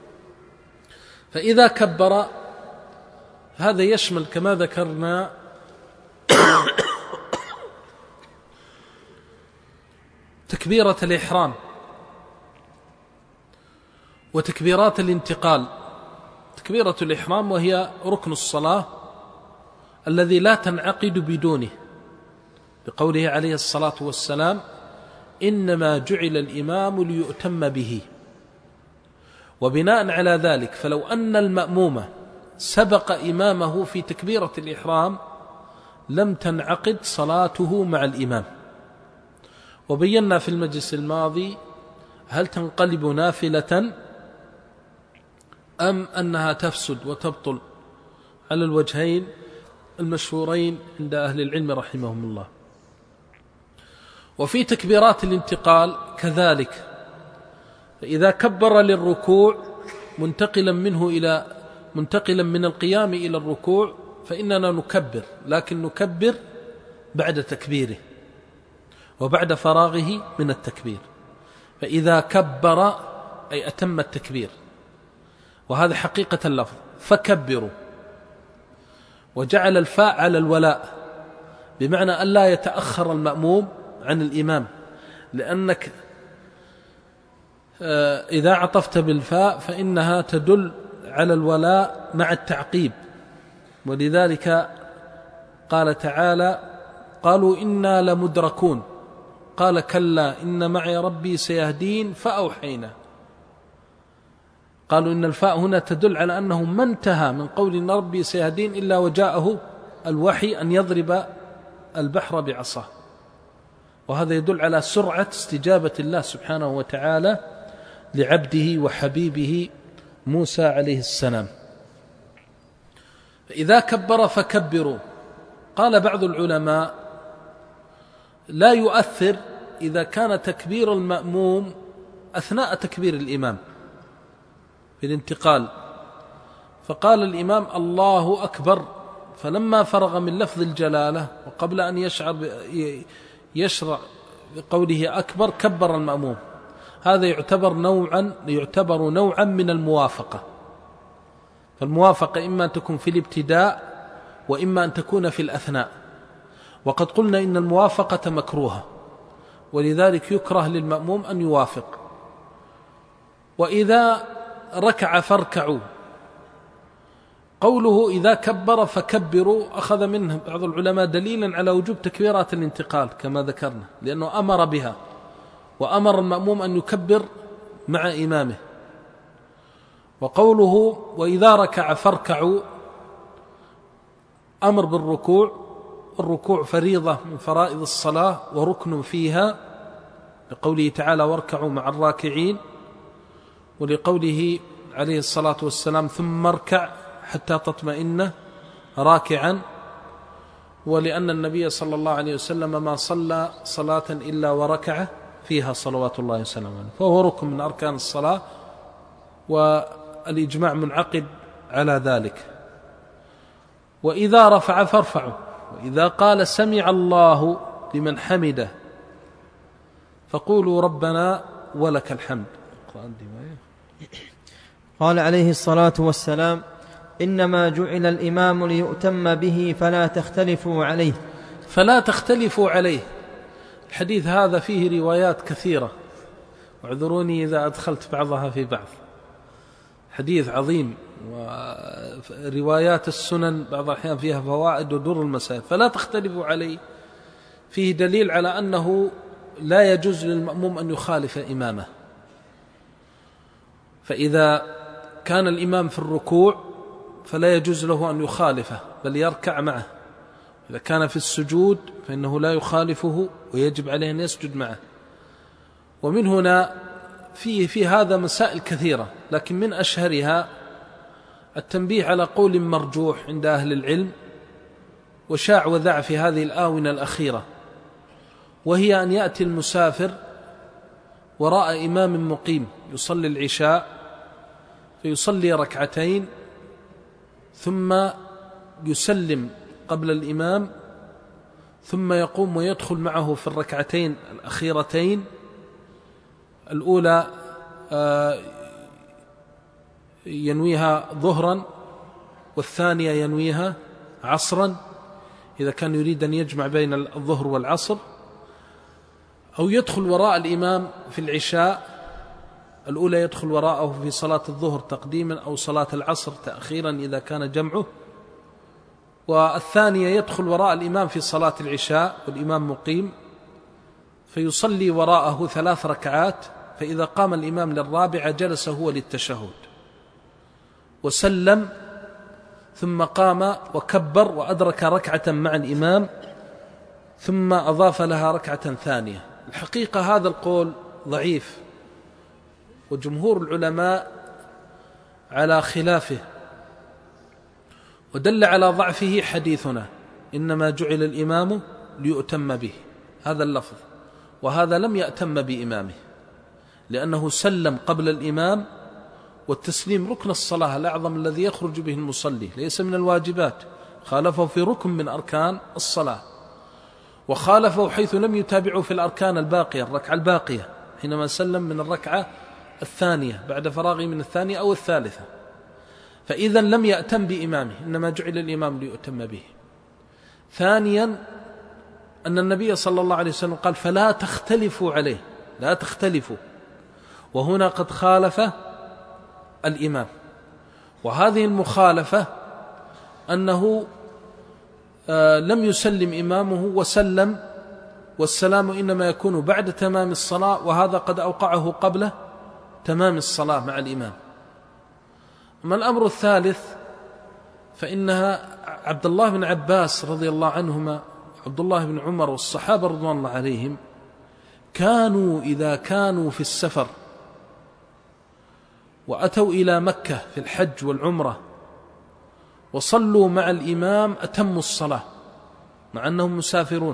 فإذا كبر هذا يشمل كما ذكرنا تكبيرة الإحرام وتكبيرات الانتقال. تكبيرة الإحرام وهي ركن الصلاة الذي لا تنعقد بدونه، بقوله عليه الصلاة والسلام إنما جعل الإمام ليؤتم به. وبناء على ذلك فلو أن المأموم سبق إمامه في تكبيرة الإحرام لم تنعقد صلاته مع الإمام. وبينا في المجلس الماضي هل تنقلب نافلة أم أنها تفسد وتبطل على الوجهين المشهورين عند أهل العلم رحمهم الله. وفي تكبيرات الانتقال كذلك، فإذا كبر للركوع منتقلا منه إلى منتقلا من القيام إلى الركوع فإننا نكبر، لكن نكبر بعد تكبيره وبعد فراغه من التكبير. فإذا كبر أي أتم التكبير، وهذا حقيقة اللفظ فكبروا. وجعل الفاء على الولاء بمعنى أن لا يتأخر المأموم عن الإمام، لأنك إذا عطفت بالفاء فإنها تدل على الولاء مع التعقيب. ولذلك قال تعالى قالوا إنا لمدركون، قال كلا إن معي ربي سيهدين فأوحينا. قالوا إن الفاء هنا تدل على أنه ما انتهى من قول إن ربي سيهدين إلا وجاءه الوحي أن يضرب البحر بعصاه، وهذا يدل على سرعة استجابة الله سبحانه وتعالى لعبده وحبيبه موسى عليه السلام. فإذا كبر فكبروا. قال بعض العلماء لا يؤثر إذا كان تكبير المأموم أثناء تكبير الإمام في الانتقال، فقال الإمام الله أكبر، فلما فرغ من لفظ الجلالة وقبل أن يشعر يشرع بقوله أكبر كبر المأموم. هذا يعتبر نوعا يعتبر نوعا من الموافقة. فالموافقة إما أن تكون في الابتداء وإما أن تكون في الأثناء، وقد قلنا إن الموافقة مكروهة، ولذلك يكره للمأموم أن يوافق. وإذا ركع فاركعوا، قوله إذا كبر فكبروا أخذ منه بعض العلماء دليلا على وجوب تكبيرات الانتقال كما ذكرنا، لأنه أمر بها وأمر المأموم أن يكبر مع إمامه. وقوله وإذا ركع فاركعوا أمر بالركوع، الركوع فريضة من فرائض الصلاة وركن فيها، لقوله تعالى واركعوا مع الراكعين، ولقوله عليه الصلاة والسلام ثم اركع حتى تطمئن راكعا، ولأن النبي صلى الله عليه وسلم ما صلى صلاة إلا وركع فيها صلوات الله وسلامه عليه، فهو ركن من أركان الصلاة، والإجماع منعقد على ذلك. وإذا رفع فارفعوا، وإذا قال سمع الله لمن حمده فقولوا ربنا ولك الحمد. قال عليه الصلاة والسلام إنما جعل الإمام ليؤتم به فلا تختلفوا عليه. فلا تختلفوا عليه، الحديث هذا فيه روايات كثيرة، واعذروني إذا أدخلت بعضها في بعض، حديث عظيم، وروايات السنن بعض الأحيان فيها فوائد ودر المسائل. فلا تختلفوا عليه فيه دليل على أنه لا يجوز للمأموم أن يخالف إمامه. فإذا كان الإمام في الركوع فلا يجوز له أن يخالفه بل يركع معه، إذا كان في السجود فإنه لا يخالفه ويجب عليه أن يسجد معه. ومن هنا فيه في هذا مسائل كثيرة، لكن من أشهرها التنبيه على قول مرجوح عند أهل العلم وشاع وذع في هذه الآونة الأخيرة، وهي أن يأتي المسافر وراء إمام مقيم يصلي العشاء فيصلي ركعتين ثم يسلم قبل الإمام، ثم يقوم ويدخل معه في الركعتين الأخيرتين، الأولى ينويها ظهرا والثانية ينويها عصرا إذا كان يريد أن يجمع بين الظهر والعصر، أو يدخل وراء الإمام في العشاء، الأولى يدخل وراءه في صلاة الظهر تقديما أو صلاة العصر تأخيرا إذا كان جمعه، والثانية يدخل وراء الإمام في صلاة العشاء والإمام مقيم فيصلي وراءه ثلاث ركعات، فإذا قام الإمام للرابعة جلس هو للتشهد وسلم، ثم قام وكبر وأدرك ركعة مع الإمام ثم أضاف لها ركعة ثانية. الحقيقة هذا القول ضعيف، وجمهور العلماء على خلافه، ودل على ضعفه حديثنا إنما جعل الإمام ليؤتم به، هذا اللفظ، وهذا لم يأتم بإمامه لأنه سلم قبل الإمام، والتسليم ركن الصلاة الأعظم الذي يخرج به المصلي، ليس من الواجبات، خالفه في ركن من أركان الصلاة، وخالفه حيث لم يتابعه في الأركان الباقية الركعة الباقية حينما سلم من الركعة الثانية بعد فراغه من الثانية أو الثالثة، فإذا لم يأتم بإمامه، إنما جعل الإمام ليؤتم به. ثانيا أن النبي صلى الله عليه وسلم قال فلا تختلفوا عليه، لا تختلفوا، وهنا قد خالف الإمام، وهذه المخالفة أنه آه لم يسلم إمامه وسلم، والسلام إنما يكون بعد تمام الصلاة، وهذا قد أوقعه قبل تمام الصلاة مع الإمام. أما الأمر الثالث فإنها عبد الله بن عباس رضي الله عنهما، عبد الله بن عمر والصحابة رضوان الله عليهم كانوا إذا كانوا في السفر وأتوا إلى مكة في الحج والعمرة وصلوا مع الإمام أتموا الصلاة مع أنهم مسافرون.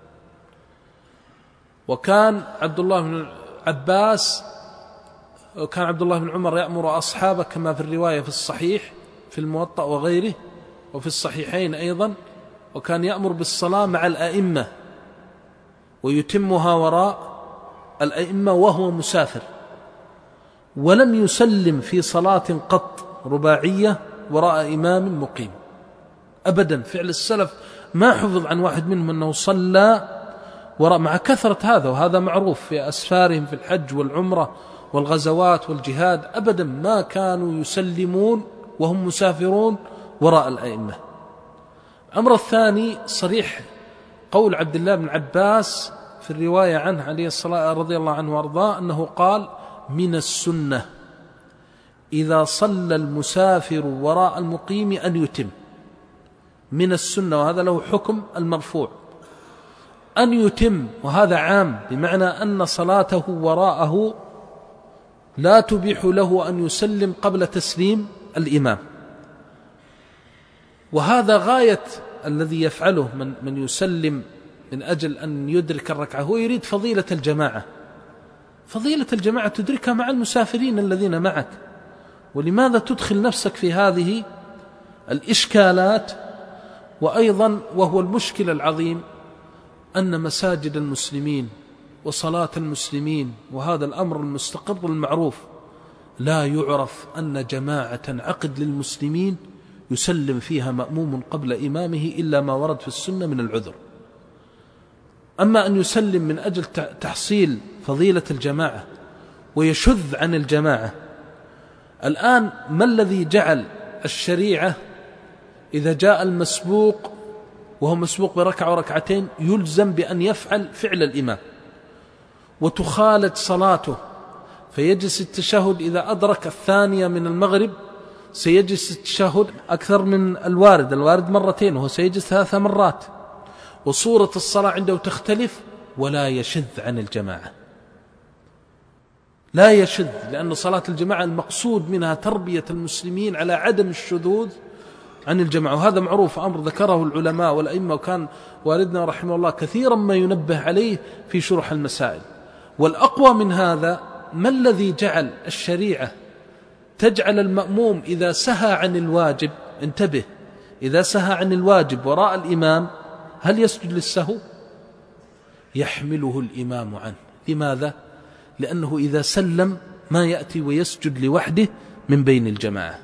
وكان عبد الله بن عباس وكان عبد الله بن عمر يأمر أصحابه كما في الرواية في الصحيح في الموطأ وغيره وفي الصحيحين أيضا، وكان يأمر بالصلاة مع الأئمة ويتمها وراء الأئمة وهو مسافر، ولم يسلم في صلاة قط رباعية وراء إمام مقيم أبدا. فعل السلف ما حفظ عن واحد منهم أنه صلى وراء، مع كثرة هذا، وهذا معروف في أسفارهم في الحج والعمرة والغزوات والجهاد، أبدا ما كانوا يسلمون وهم مسافرون وراء الأئمة. الأمر الثاني صريح قول عبد الله بن عباس في الرواية عنه عليه الصلاة رضي الله عنه وارضاه أنه قال من السنة إذا صلى المسافر وراء المقيم أن يتم، من السنة، وهذا له حكم المرفوع، أن يتم، وهذا عام بمعنى أن صلاته وراءه لا تبيح له أن يسلم قبل تسليم الإمام. وهذا غاية الذي يفعله من, من يسلم من أجل أن يدرك الركعة، هو يريد فضيلة الجماعة، فضيلة الجماعة تدركها مع المسافرين الذين معك. ولماذا تدخل نفسك في هذه الإشكالات؟ وأيضا وهو المشكل العظيم أن مساجد المسلمين وصلاة المسلمين، وهذا الأمر المستقر المعروف، لا يعرف أن جماعة عقد للمسلمين يسلم فيها مأموم قبل إمامه إلا ما ورد في السنة من العذر. أما أن يسلم من أجل تحصيل فضيلة الجماعة ويشذ عن الجماعة، الآن ما الذي جعل الشريعة إذا جاء المسبوق وهو مسبوق بركعة وركعتين يلزم بأن يفعل فعل الإمام وتخالج صلاته، فيجلس التشهد إذا أدرك الثانية من المغرب سيجلس التشهد أكثر من الوارد، الوارد مرتين وهو سيجلس ثلاث مرات، وصورة الصلاة عنده تختلف ولا يشذ عن الجماعة. لا يشذ، لأن صلاة الجماعة المقصود منها تربية المسلمين على عدم الشذوذ عن الجماعة، وهذا معروف أمر ذكره العلماء والأئمة، وكان والدنا رحمه الله كثيرا ما ينبه عليه في شرح المسائل. والأقوى من هذا ما الذي جعل الشريعة تجعل المأموم إذا سهى عن الواجب، انتبه، إذا سهى عن الواجب وراء الإمام هل يسجد للسهو؟ يحمله الإمام عنه. لماذا؟ لأنه إذا سلم ما يأتي ويسجد لوحده من بين الجماعة،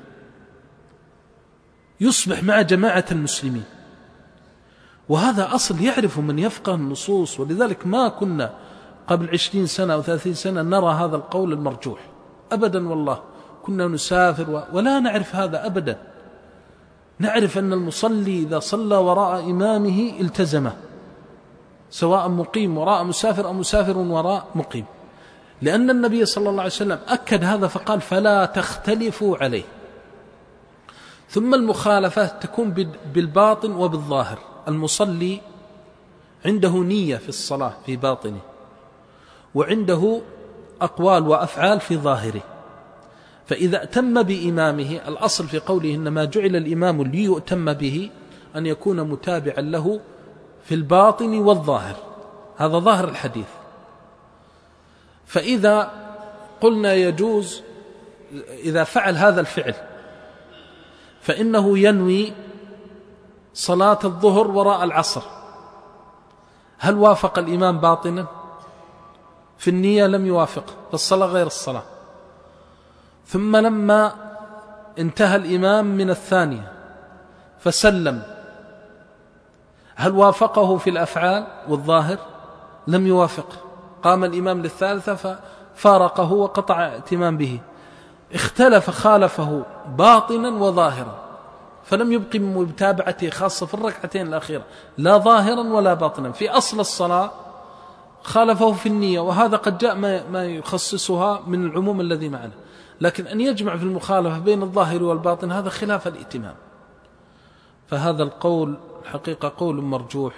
يصبح مع جماعة المسلمين، وهذا أصل يعرف من يفقه النصوص. ولذلك ما كنا قبل عشرين سنة أو ثلاثين سنة نرى هذا القول المرجوح أبدا، والله كنا نسافر ولا نعرف هذا أبدا. نعرف أن المصلي إذا صلى وراء إمامه التزمه، سواء مقيم وراء مسافر أو مسافر وراء مقيم، لأن النبي صلى الله عليه وسلم أكد هذا فقال فلا تختلفوا عليه. ثم المخالفة تكون بالباطن وبالظاهر. المصلي عنده نية في الصلاة في باطنه، وعنده أقوال وأفعال في ظاهره، فإذا اتم بإمامه، الأصل في قوله إنما جعل الإمام ليؤتم به أن يكون متابعا له في الباطن والظاهر، هذا ظاهر الحديث. فإذا قلنا يجوز إذا فعل هذا الفعل فإنه ينوي صلاة الظهر وراء العصر، هل وافق الإمام باطنا؟ في النية لم يوافق، فالصلاة غير الصلاة. ثم لما انتهى الإمام من الثانية فسلم، هل وافقه في الأفعال والظاهر؟ لم يوافق. قام الإمام للثالثة ففارقه وقطع ائتمام به، اختلف، خالفه باطنا وظاهرا، فلم يبقي من متابعته خاصة في الركعتين الأخيرة لا ظاهرا ولا باطنا. في أصل الصلاة خالفه في النية، وهذا قد جاء ما يخصصها من العموم الذي معنا، لكن أن يجمع في المخالفة بين الظاهر والباطن هذا خلاف الائتمام. فهذا القول حقيقة قول مرجوح،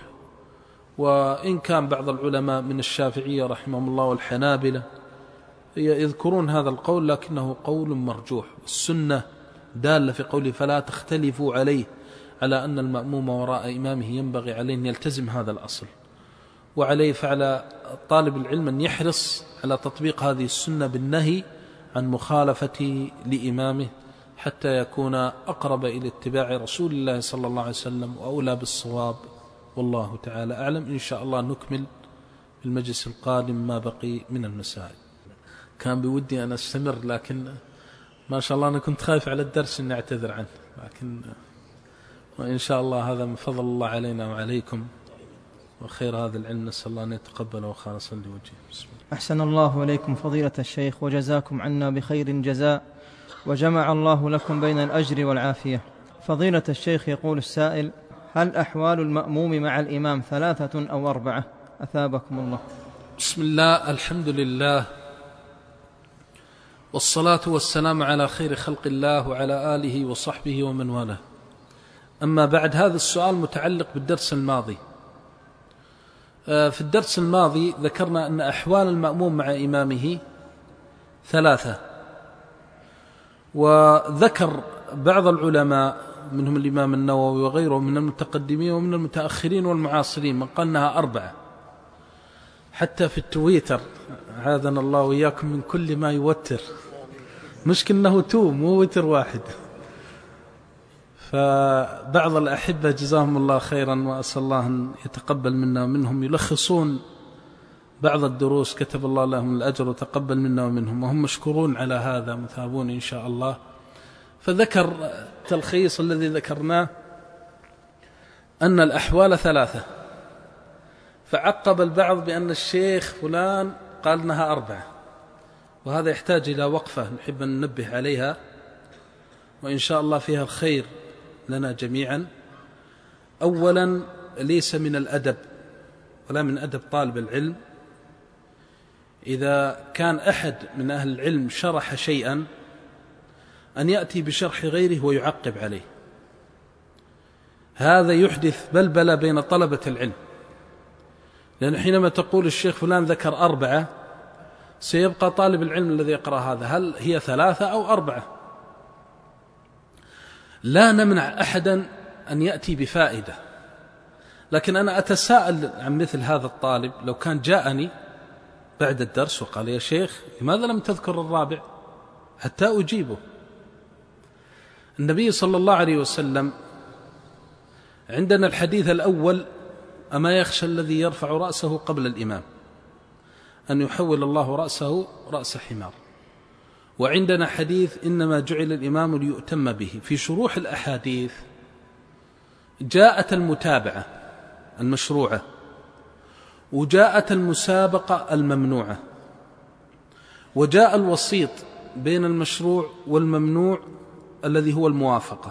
وإن كان بعض العلماء من الشافعية رحمهم الله والحنابلة يذكرون هذا القول، لكنه قول مرجوح. السنة دالة في قوله فلا تختلفوا عليه على أن المأموم وراء إمامه ينبغي عليه أن يلتزم هذا الأصل، وعليه فعلى طالب العلم أن يحرص على تطبيق هذه السنة بالنهي عن مخالفة لإمامه حتى يكون أقرب إلى اتباع رسول الله صلى الله عليه وسلم وأولى بالصواب. والله تعالى أعلم. إن شاء الله نكمل في المجلس القادم ما بقي من المسائل. كان بودي أن أستمر، لكن ما شاء الله أنا كنت خايف على الدرس أن أعتذر عنه، لكن وإن شاء الله هذا من فضل الله علينا وعليكم، وخير هذا العلم نسأل الله أن يتقبله خالصا لوجهه. بسم الله. أحسن الله إليكم فضيلة الشيخ، وجزاكم عنا بخير جزاء، وجمع الله لكم بين الأجر والعافية. فضيلة الشيخ، يقول السائل: هل أحوال المأموم مع الإمام ثلاثة أو أربعة؟ أثابكم الله. بسم الله، الحمد لله، والصلاة والسلام على خير خلق الله وعلى آله وصحبه ومن والاه. أما بعد، هذا السؤال متعلق بالدرس الماضي. في الدرس الماضي ذكرنا أن أحوال المأموم مع إمامه ثلاثة، وذكر بعض العلماء منهم الإمام النووي وغيره من المتقدمين ومن المتأخرين والمعاصرين من قال أنها أربعة، حتى في التويتر عاذنا الله وإياكم من كل ما يوتر، مشكلة أنه تو مو وتر واحد. فبعض الأحبة جزاهم الله خيرا وأسأل الله أن يتقبل منا ومنهم يلخصون بعض الدروس، كتب الله لهم الأجر وتقبل منا ومنهم، وهم مشكورون على هذا مثابون إن شاء الله. فذكر التلخيص الذي ذكرناه أن الأحوال ثلاثة، فعقب البعض بأن الشيخ فلان قال أنها أربعة، وهذا يحتاج إلى وقفة نحب أن ننبه عليها، وإن شاء الله فيها الخير لنا جميعا. أولا، ليس من الأدب ولا من أدب طالب العلم إذا كان أحد من أهل العلم شرح شيئا أن يأتي بشرح غيره ويعقب عليه، هذا يحدث بلبلة بين طلبة العلم. لأن حينما تقول الشيخ فلان ذكر أربعة سيبقى طالب العلم الذي يقرأ هذا هل هي ثلاثة أو أربعة. لا نمنع أحدا أن يأتي بفائدة، لكن أنا أتساءل عن مثل هذا الطالب لو كان جاءني بعد الدرس وقال يا شيخ لماذا لم تذكر الرابع حتى أجيبه. النبي صلى الله عليه وسلم عندنا الحديث الأول: أما يخشى الذي يرفع رأسه قبل الإمام أن يحول الله رأسه رأس حمار. وعندنا حديث: إنما جعل الإمام ليؤتم به. في شروح الأحاديث جاءت المتابعة المشروعة، وجاءت المسابقة الممنوعة، وجاء الوسيط بين المشروع والممنوع الذي هو الموافقة.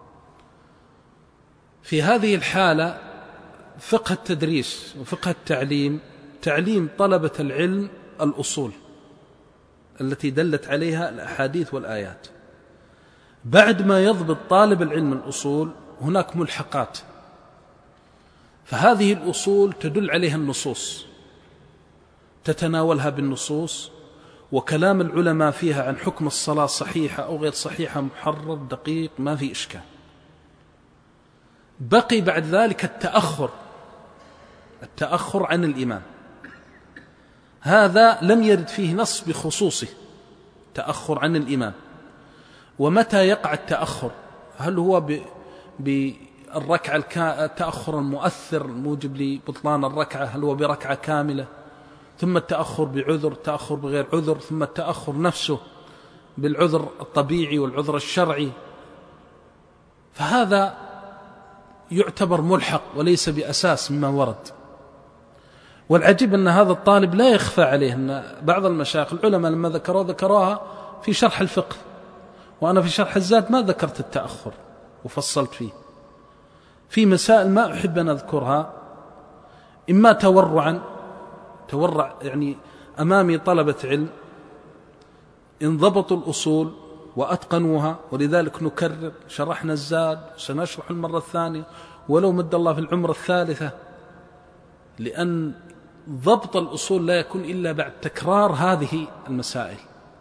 في هذه الحالة فقه التدريس وفقه التعليم تعليم طلبة العلم الأصول التي دلت عليها الأحاديث والآيات. بعد ما يضبط طالب العلم الأصول هناك ملحقات، فهذه الأصول تدل عليها النصوص، تتناولها بالنصوص، وكلام العلماء فيها عن حكم الصلاة صحيحة أو غير صحيحة محرر دقيق ما في إشكال. بقي بعد ذلك التأخر التأخر عن الإمام، هذا لم يرد فيه نص بخصوصه، تأخر عن الإمام. ومتى يقع التأخر؟ هل هو بالركعة التأخر المؤثر الموجب لبطلان الركعة؟ هل هو بركعة كاملة، ثم التأخر بعذر، التأخر بغير عذر، ثم التأخر نفسه بالعذر الطبيعي والعذر الشرعي؟ فهذا يعتبر ملحق وليس بأساس مما ورد. والعجيب أن هذا الطالب لا يخفى عليه أن بعض المشايخ العلماء لما ذكروا ذكروها في شرح الفقه، وأنا في شرح الزاد ما ذكرت التأخر وفصلت فيه. في مسائل ما أحب أن أذكرها، إما تورعا تورع يعني أمامي طلبة علم انضبطوا الأصول وأتقنوها، ولذلك نكرر، شرحنا الزاد سنشرح المرة الثانية ولو مد الله في العمر الثالثة، لأن ضبط الأصول لا يكون إلا بعد تكرار هذه المسائل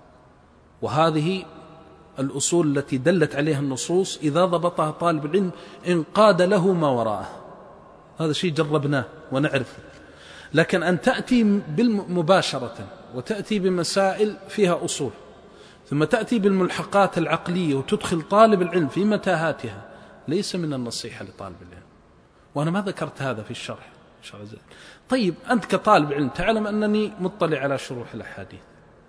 وهذه الأصول التي دلت عليها النصوص. إذا ضبطها طالب العلم انقاد له ما وراءه، هذا شيء جربناه ونعرف. لكن أن تأتي مباشرة وتأتي بمسائل فيها أصول ثم تأتي بالملحقات العقلية وتدخل طالب العلم في متاهاتها ليس من النصيحة لطالب العلم. وأنا ما ذكرت هذا في الشرح. طيب أنت كطالب علم تعلم أنني مطلع على شروح الأحاديث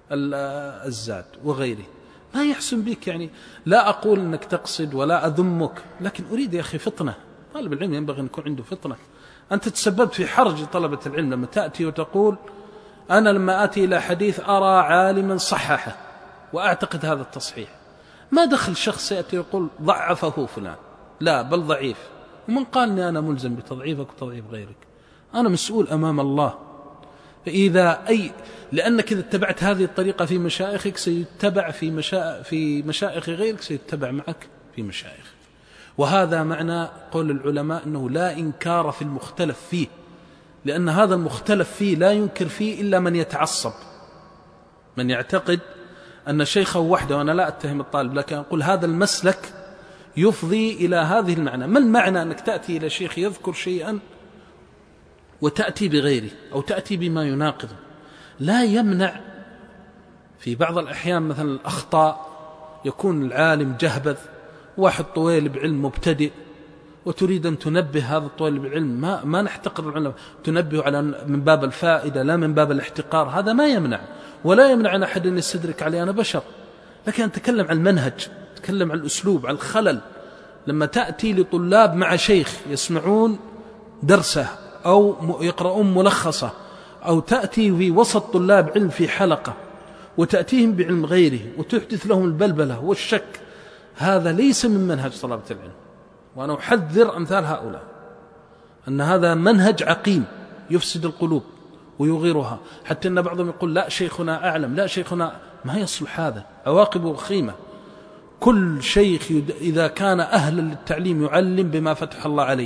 الزاد وغيره، ما يحسن بك يعني، لا أقول أنك تقصد ولا أذمك، لكن أريد يا أخي فطنة. طالب العلم ينبغي أن يكون عنده فطنة. أنت تسببت في حرج طلبة العلم لما تأتي وتقول أنا لما أتي إلى حديث أرى عالما صححه وأعتقد هذا التصحيح. ما دخل شخص يأتي ويقول ضعفه فلان، لا بل ضعيف، ومن قال أني أنا ملزم بتضعيفك وتضعيف غيرك؟ أنا مسؤول أمام الله. فإذا أي لأنك إذا اتبعت هذه الطريقة في مشايخك سيتبع في, مشا... في مشايخ غيرك، سيتبع معك في مشايخ. وهذا معنى قول العلماء أنه لا إنكار في المختلف فيه، لأن هذا المختلف فيه لا ينكر فيه إلا من يتعصب، من يعتقد أن شيخه وحده. وأنا لا أتهم الطالب، لكن أقول هذا المسلك يفضي إلى هذه المعنى. ما المعنى أنك تأتي إلى شيخ يذكر شيئا وتأتي بغيره أو تأتي بما يناقضه؟ لا يمنع في بعض الأحيان مثلا الأخطاء، يكون العالم جهبذ، واحد طويل بعلم مبتدئ، وتريد أن تنبه هذا الطويل بعلم، ما, ما نحتقر العلم، تنبه على من باب الفائدة لا من باب الاحتقار. هذا ما يمنع، ولا يمنع أن أحد يستدرك عليه، أنا بشر. لكن نتكلم عن المنهج، نتكلم عن الأسلوب، عن الخلل. لما تأتي لطلاب مع شيخ يسمعون درسه أو يقرؤون ملخصة، أو تأتي في وسط طلاب علم في حلقة وتأتيهم بعلم غيره وتحدث لهم البلبلة والشك، هذا ليس من منهج طلبة العلم. وأنا أحذر أمثال هؤلاء أن هذا منهج عقيم يفسد القلوب ويغيرها، حتى أن بعضهم يقول لا شيخنا أعلم، لا شيخنا، ما يصلح هذا، عواقبه خيمة. كل شيخ إذا كان أهلا للتعليم يعلم بما فتح الله عليه،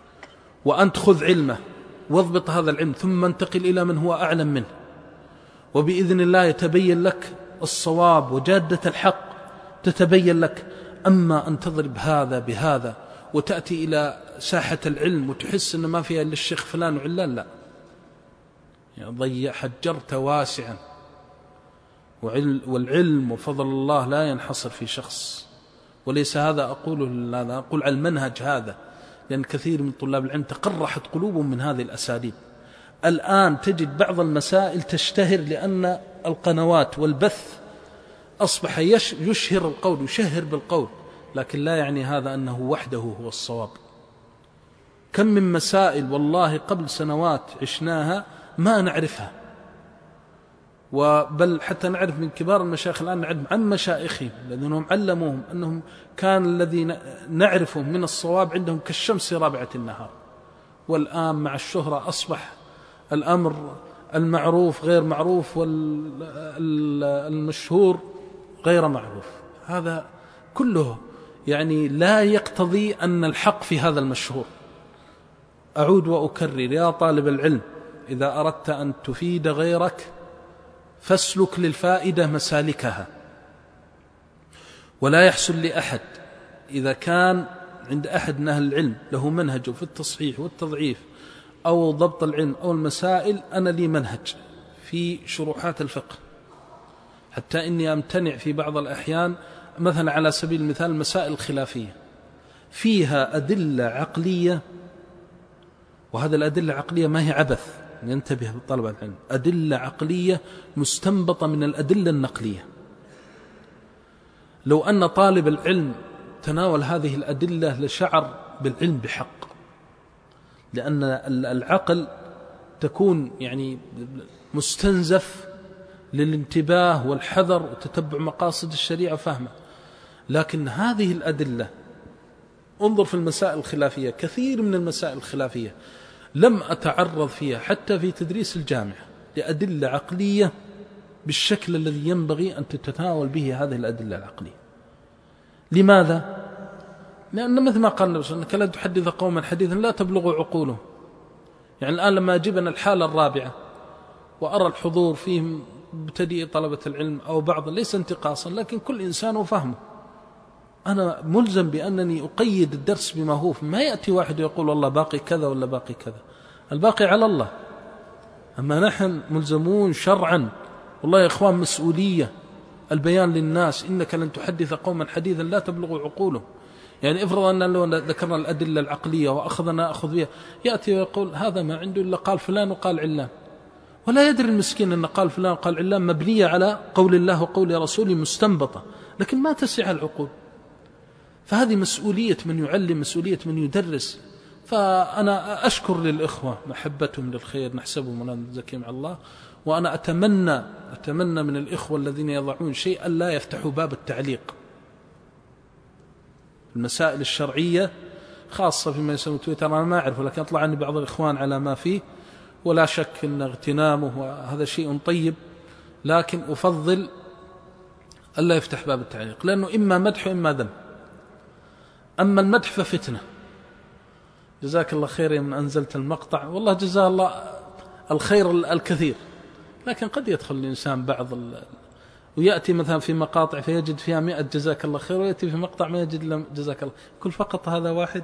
وأنت خذ علمه واضبط هذا العلم ثم انتقل إلى من هو أعلم منه، وبإذن الله يتبين لك الصواب وجادة الحق تتبين لك. أما أن تضرب هذا بهذا وتأتي إلى ساحة العلم وتحس أن ما فيها إلا الشيخ فلان وعلان، لا، يعني ضيع حجرت واسعا. والعلم وفضل الله لا ينحصر في شخص، وليس هذا أقوله، هذا أقول على المنهج هذا، لأن كثير من طلاب العلم تقرحت قلوبهم من هذه الأساليب. الآن تجد بعض المسائل تشتهر لأن القنوات والبث أصبح يشهر القول، يشهر بالقول، لكن لا يعني هذا أنه وحده هو الصواب. كم من مسائل والله قبل سنوات عشناها ما نعرفها، وبل حتى نعرف من كبار المشايخ الآن، نعرف عن مشايخهم الذين علموهم أنهم كان الذي نعرفه من الصواب عندهم كالشمس رابعة النهار. والآن مع الشهرة أصبح الأمر المعروف غير معروف والمشهور غير معروف. هذا كله يعني لا يقتضي أن الحق في هذا المشهور. أعود وأكرر يا طالب العلم، إذا أردت أن تفيد غيرك فاسلك للفائدة مسالكها. ولا يحسن لأحد إذا كان عند أحد من أهل العلم له منهجه في التصحيح والتضعيف أو ضبط العلم أو المسائل، أنا لي منهج في شروحات الفقه، حتى إني أمتنع في بعض الأحيان، مثلا على سبيل المثال المسائل الخلافية فيها أدلة عقلية، وهذا الأدلة العقلية ما هي عبث، ينتبه طلبة العلم، أدلة عقلية مستنبطة من الأدلة النقلية. لو أن طالب العلم تناول هذه الأدلة لشعر بالعلم بحق، لأن العقل تكون يعني مستنزف للانتباه والحذر وتتبع مقاصد الشريعة فهمه. لكن هذه الأدلة، انظر في المسائل الخلافية، كثير من المسائل الخلافية لم أتعرض فيها حتى في تدريس الجامعة لأدلة عقلية بالشكل الذي ينبغي أن تتناول به هذه الأدلة العقلية. لماذا؟ لأن مثل ما قال النبي صلى الله عليه وسلم: لا تحدث قوما حديثا لا تبلغ عقولهم. يعني الآن لما أجيبنا الحالة الرابعة وأرى الحضور فيهم مبتدئ طلبة العلم أو بعض، ليس انتقاصا، لكن كل إنسان وفهمه، أنا ملزم بأنني أقيد الدرس بما هو. ما يأتي واحد يقول والله باقي كذا ولا باقي كذا، الباقي على الله. أما نحن ملزمون شرعا، والله يا إخوان مسؤولية البيان للناس. إنك لن تحدث قوما حديثا لا تبلغ عقولهم. يعني افرض أن لو ذكرنا الأدلة العقلية وأخذنا أخذ بها، يأتي ويقول هذا ما عنده إلا قال فلان وقال علان، ولا يدري المسكين أن قال فلان وقال علان مبنية على قول الله وقول رسوله مستنبطة، لكن ما تسع العقول. فهذه مسؤولية من يعلم، مسؤولية من يدرس. فأنا أشكر للإخوة محبتهم للخير، نحسبهم ولا نزكيهم على الله. وأنا أتمنى أتمنى من الإخوة الذين يضعون شيئا لا يفتحوا باب التعليق. المسائل الشرعية خاصة فيما يسمى تويتر أنا ما أعرف، لكن أطلع عني بعض الإخوان على ما فيه، ولا شك أن اغتنامه وهذا شيء طيب، لكن أفضل ألا يفتح باب التعليق، لأنه إما مدح وإما ذم. أما المدح ففتنة. جزاك الله خير من أنزلت المقطع، والله جزاه الله الخير الكثير، لكن قد يدخل الإنسان بعض ال... ويأتي مثلا في مقاطع فيجد فيها مئة جزاك الله خير، ويأتي في مقطع ما يجد لهم جزاك الله، كل فقط هذا واحد.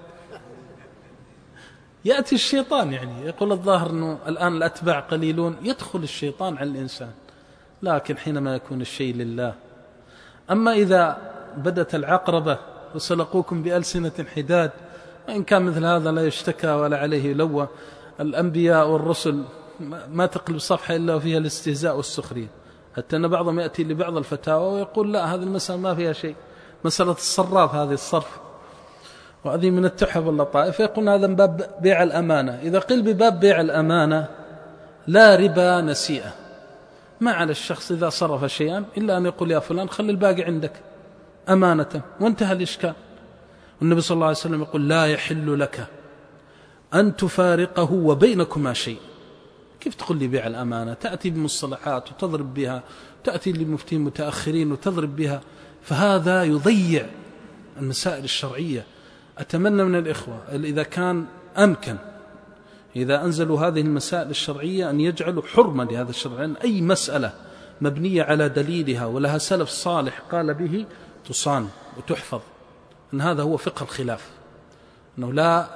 يأتي الشيطان، يعني يقول الظاهر أنه الآن الأتباع قليلون، يدخل الشيطان على الإنسان. لكن حينما يكون الشيء لله. أما إذا بدت العقربة وسلقوكم بألسنة حداد، وإن كان مثل هذا لا يشتكى ولا عليه لوى. الأنبياء والرسل ما تقلب صفحة إلا فيها الاستهزاء والسخرية، حتى أن بعضهم يأتي لبعض الفتاوى ويقول لا هذه المسألة ما فيها شيء، مسألة الصراف هذه الصرف، وهذه من التحف واللطائف، يقول هذا من باب بيع الأمانة. إذا قيل بباب بيع الأمانة لا ربا نسيئة، ما على الشخص إذا صرف شيئا إلا أن يقول يا فلان خلي الباقي عندك أمانة، وانتهى الإشكال. والنبي صلى الله عليه وسلم يقول لا يحل لك أن تفارقه وبينكما شيء. كيف تقول لي بيع الأمانة؟ تأتي بمصطلحات وتضرب بها، تأتي للمفتين متأخرين وتضرب بها، فهذا يضيع المسائل الشرعية. أتمنى من الإخوة إذا كان أمكن إذا أنزلوا هذه المسائل الشرعية أن يجعلوا حرمة لهذا الشرع، لأن أي مسألة مبنية على دليلها ولها سلف صالح قال به تصان وتحفظ. أن هذا هو فقه الخلاف، أنه لا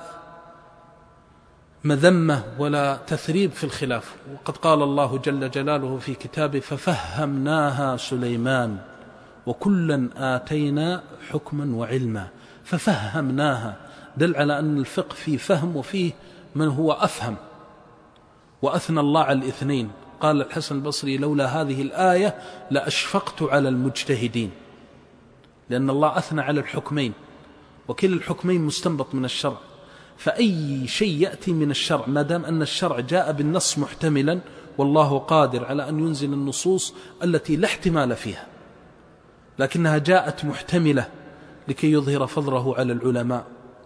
مذمة ولا تثريب في الخلاف. وقد قال الله جل جلاله في كتابه: ففهمناها سليمان وكلا آتينا حكما وعلما. ففهمناها دل على أن الفقه فيه فهم وفيه من هو أفهم، وأثنى الله على الاثنين. قال الحسن البصري: لولا هذه الآية لأشفقت على المجتهدين، لأن الله أثنى على الحكمين، وكل الحكمين مستنبط من الشرع. فأي شيء يأتي من الشرع ما دام أن الشرع جاء بالنص محتملا، والله قادر على أن ينزل النصوص التي لا احتمال فيها، لكنها جاءت محتملة لكي يظهر فضله على العلماء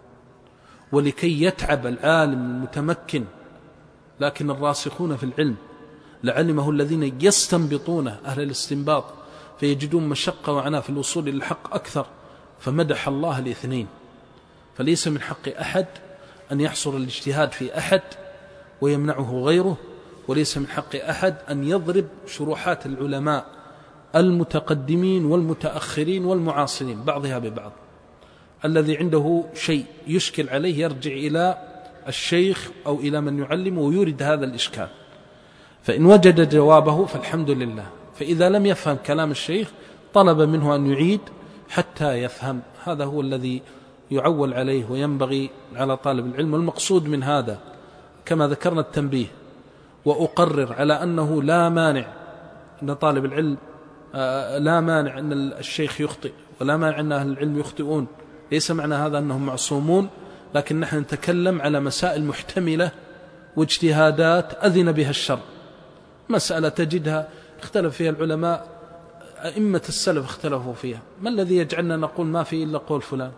ولكي يتعب العالم المتمكن. لكن الراسخون في العلم لعلمه الذين يستنبطونه أهل الاستنباط، فيجدون مشقة وعناء في الوصول إلى الحق أكثر. فمدح الله الاثنين، فليس من حق أحد أن يحصر الاجتهاد في أحد ويمنعه غيره، وليس من حق أحد أن يضرب شروحات العلماء المتقدمين والمتأخرين والمعاصرين بعضها ببعض. الذي عنده شيء يشكل عليه يرجع إلى الشيخ أو إلى من يعلمه ويورد هذا الإشكال، فإن وجد جوابه فالحمد لله، فإذا لم يفهم كلام الشيخ طلب منه أن يعيد حتى يفهم. هذا هو الذي يعول عليه وينبغي على طالب العلم. والمقصود من هذا كما ذكرنا التنبيه، وأقرر على أنه لا مانع أن طالب العلم لا مانع أن الشيخ يخطئ، ولا مانع أن أهل العلم يخطئون، ليس معنى هذا أنهم معصومون، لكن نحن نتكلم على مسائل محتملة واجتهادات أذن بها الشرع. مسألة تجدها اختلف فيها العلماء، أئمة السلف اختلفوا فيها، ما الذي يجعلنا نقول ما في إلا قول فلان؟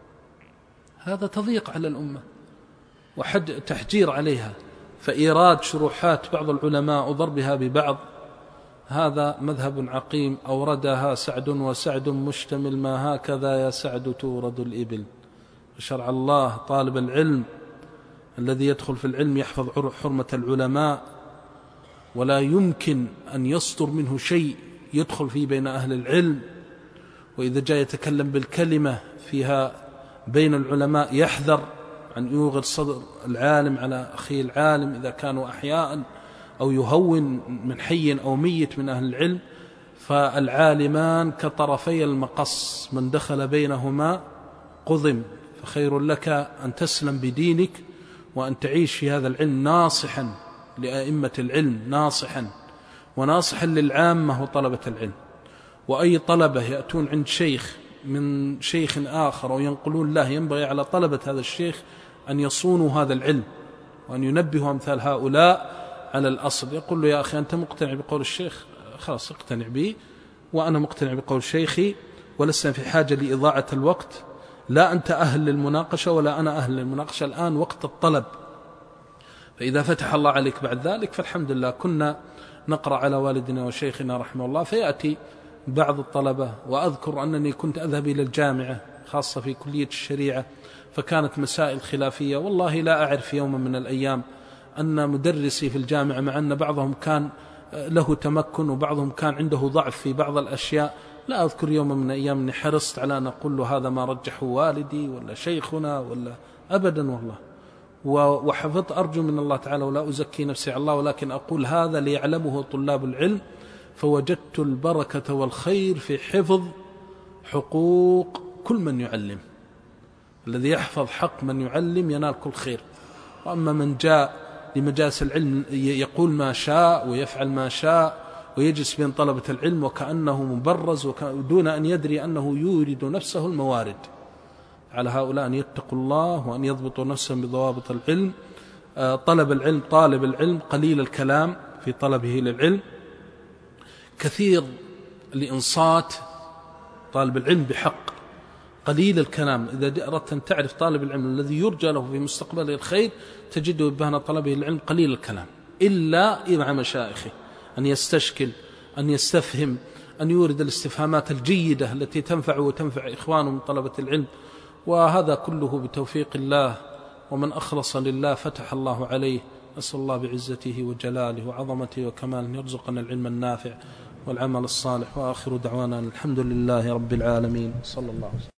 هذا تضييق على الأمة وحد تحجير عليها. فإيراد شروحات بعض العلماء وضربها ببعض هذا مذهب عقيم أوردها سعد، وسعد مشتمل ما هكذا يا سعد تورد الإبل. شرع الله طالب العلم الذي يدخل في العلم يحفظ حرمة العلماء، ولا يمكن أن يصدر منه شيء يدخل فيه بين أهل العلم. وإذا جاء يتكلم بالكلمة فيها بين العلماء يحذر أن يوغل صدر العالم على أخيه العالم إذا كانوا أحياء، أو يهون من حي أو ميت من أهل العلم. فالعالمان كطرفي المقص، من دخل بينهما قضم. فخير لك أن تسلم بدينك وأن تعيش في هذا العلم ناصحا لأئمة العلم، ناصحا وناصحا للعامة وطلبة العلم. وأي طلبة يأتون عند شيخ من شيخ آخر أو ينقلون له، ينبغي على طلبة هذا الشيخ أن يصونوا هذا العلم وأن ينبهوا أمثال هؤلاء على الأصل. يقول له: يا أخي أنت مقتنع بقول الشيخ، خلاص اقتنع بي وأنا مقتنع بقول شيخي، ولسنا في حاجة لإضاعة الوقت. لا أنت أهل للمناقشة ولا أنا أهل للمناقشة، الآن وقت الطلب. فإذا فتح الله عليك بعد ذلك فالحمد لله. كنا نقرأ على والدنا وشيخنا رحمه الله، فيأتي بعض الطلبة، وأذكر أنني كنت أذهب إلى الجامعة خاصة في كلية الشريعة، فكانت مسائل خلافية. والله لا أعرف يوما من الأيام أن مدرسي في الجامعة، مع أن بعضهم كان له تمكن وبعضهم كان عنده ضعف في بعض الأشياء، لا أذكر يوما من الأيام أني حرصت على أن أقول له هذا ما رجحه والدي ولا شيخنا ولا أبدا والله. وحفظت أرجو من الله تعالى، ولا أزكي نفسي على الله، ولكن أقول هذا ليعلمه طلاب العلم. فوجدت البركة والخير في حفظ حقوق كل من يعلم. الذي يحفظ حق من يعلم ينال كل خير. وأما من جاء لمجالس العلم يقول ما شاء ويفعل ما شاء ويجلس بين طلبة العلم وكأنه مبرز دون أن يدري أنه يورد نفسه الموارد، على هؤلاء أن يتقوا الله وأن يضبطوا نفسهم بضوابط العلم. طلب العلم طالب العلم قليل الكلام في طلبه للعلم، كثير الإنصات. طالب العلم بحق قليل الكلام. إذا أردت أن تعرف طالب العلم الذي يرجى له في مستقبله الخير تجده بهنا طلبه العلم قليل الكلام، إلا مع مشايخه، أن يستشكل، أن يستفهم، أن يورد الاستفهامات الجيدة التي تنفع وتنفع إخوانه من طلبة العلم. وهذا كله بتوفيق الله ومن أخلص لله فتح الله عليه. أسأل الله بعزته وجلاله وعظمته وكماله أن يرزقنا العلم النافع والعمل الصالح. وآخر دعوانا الحمد لله رب العالمين. صلى الله عليه وسلم.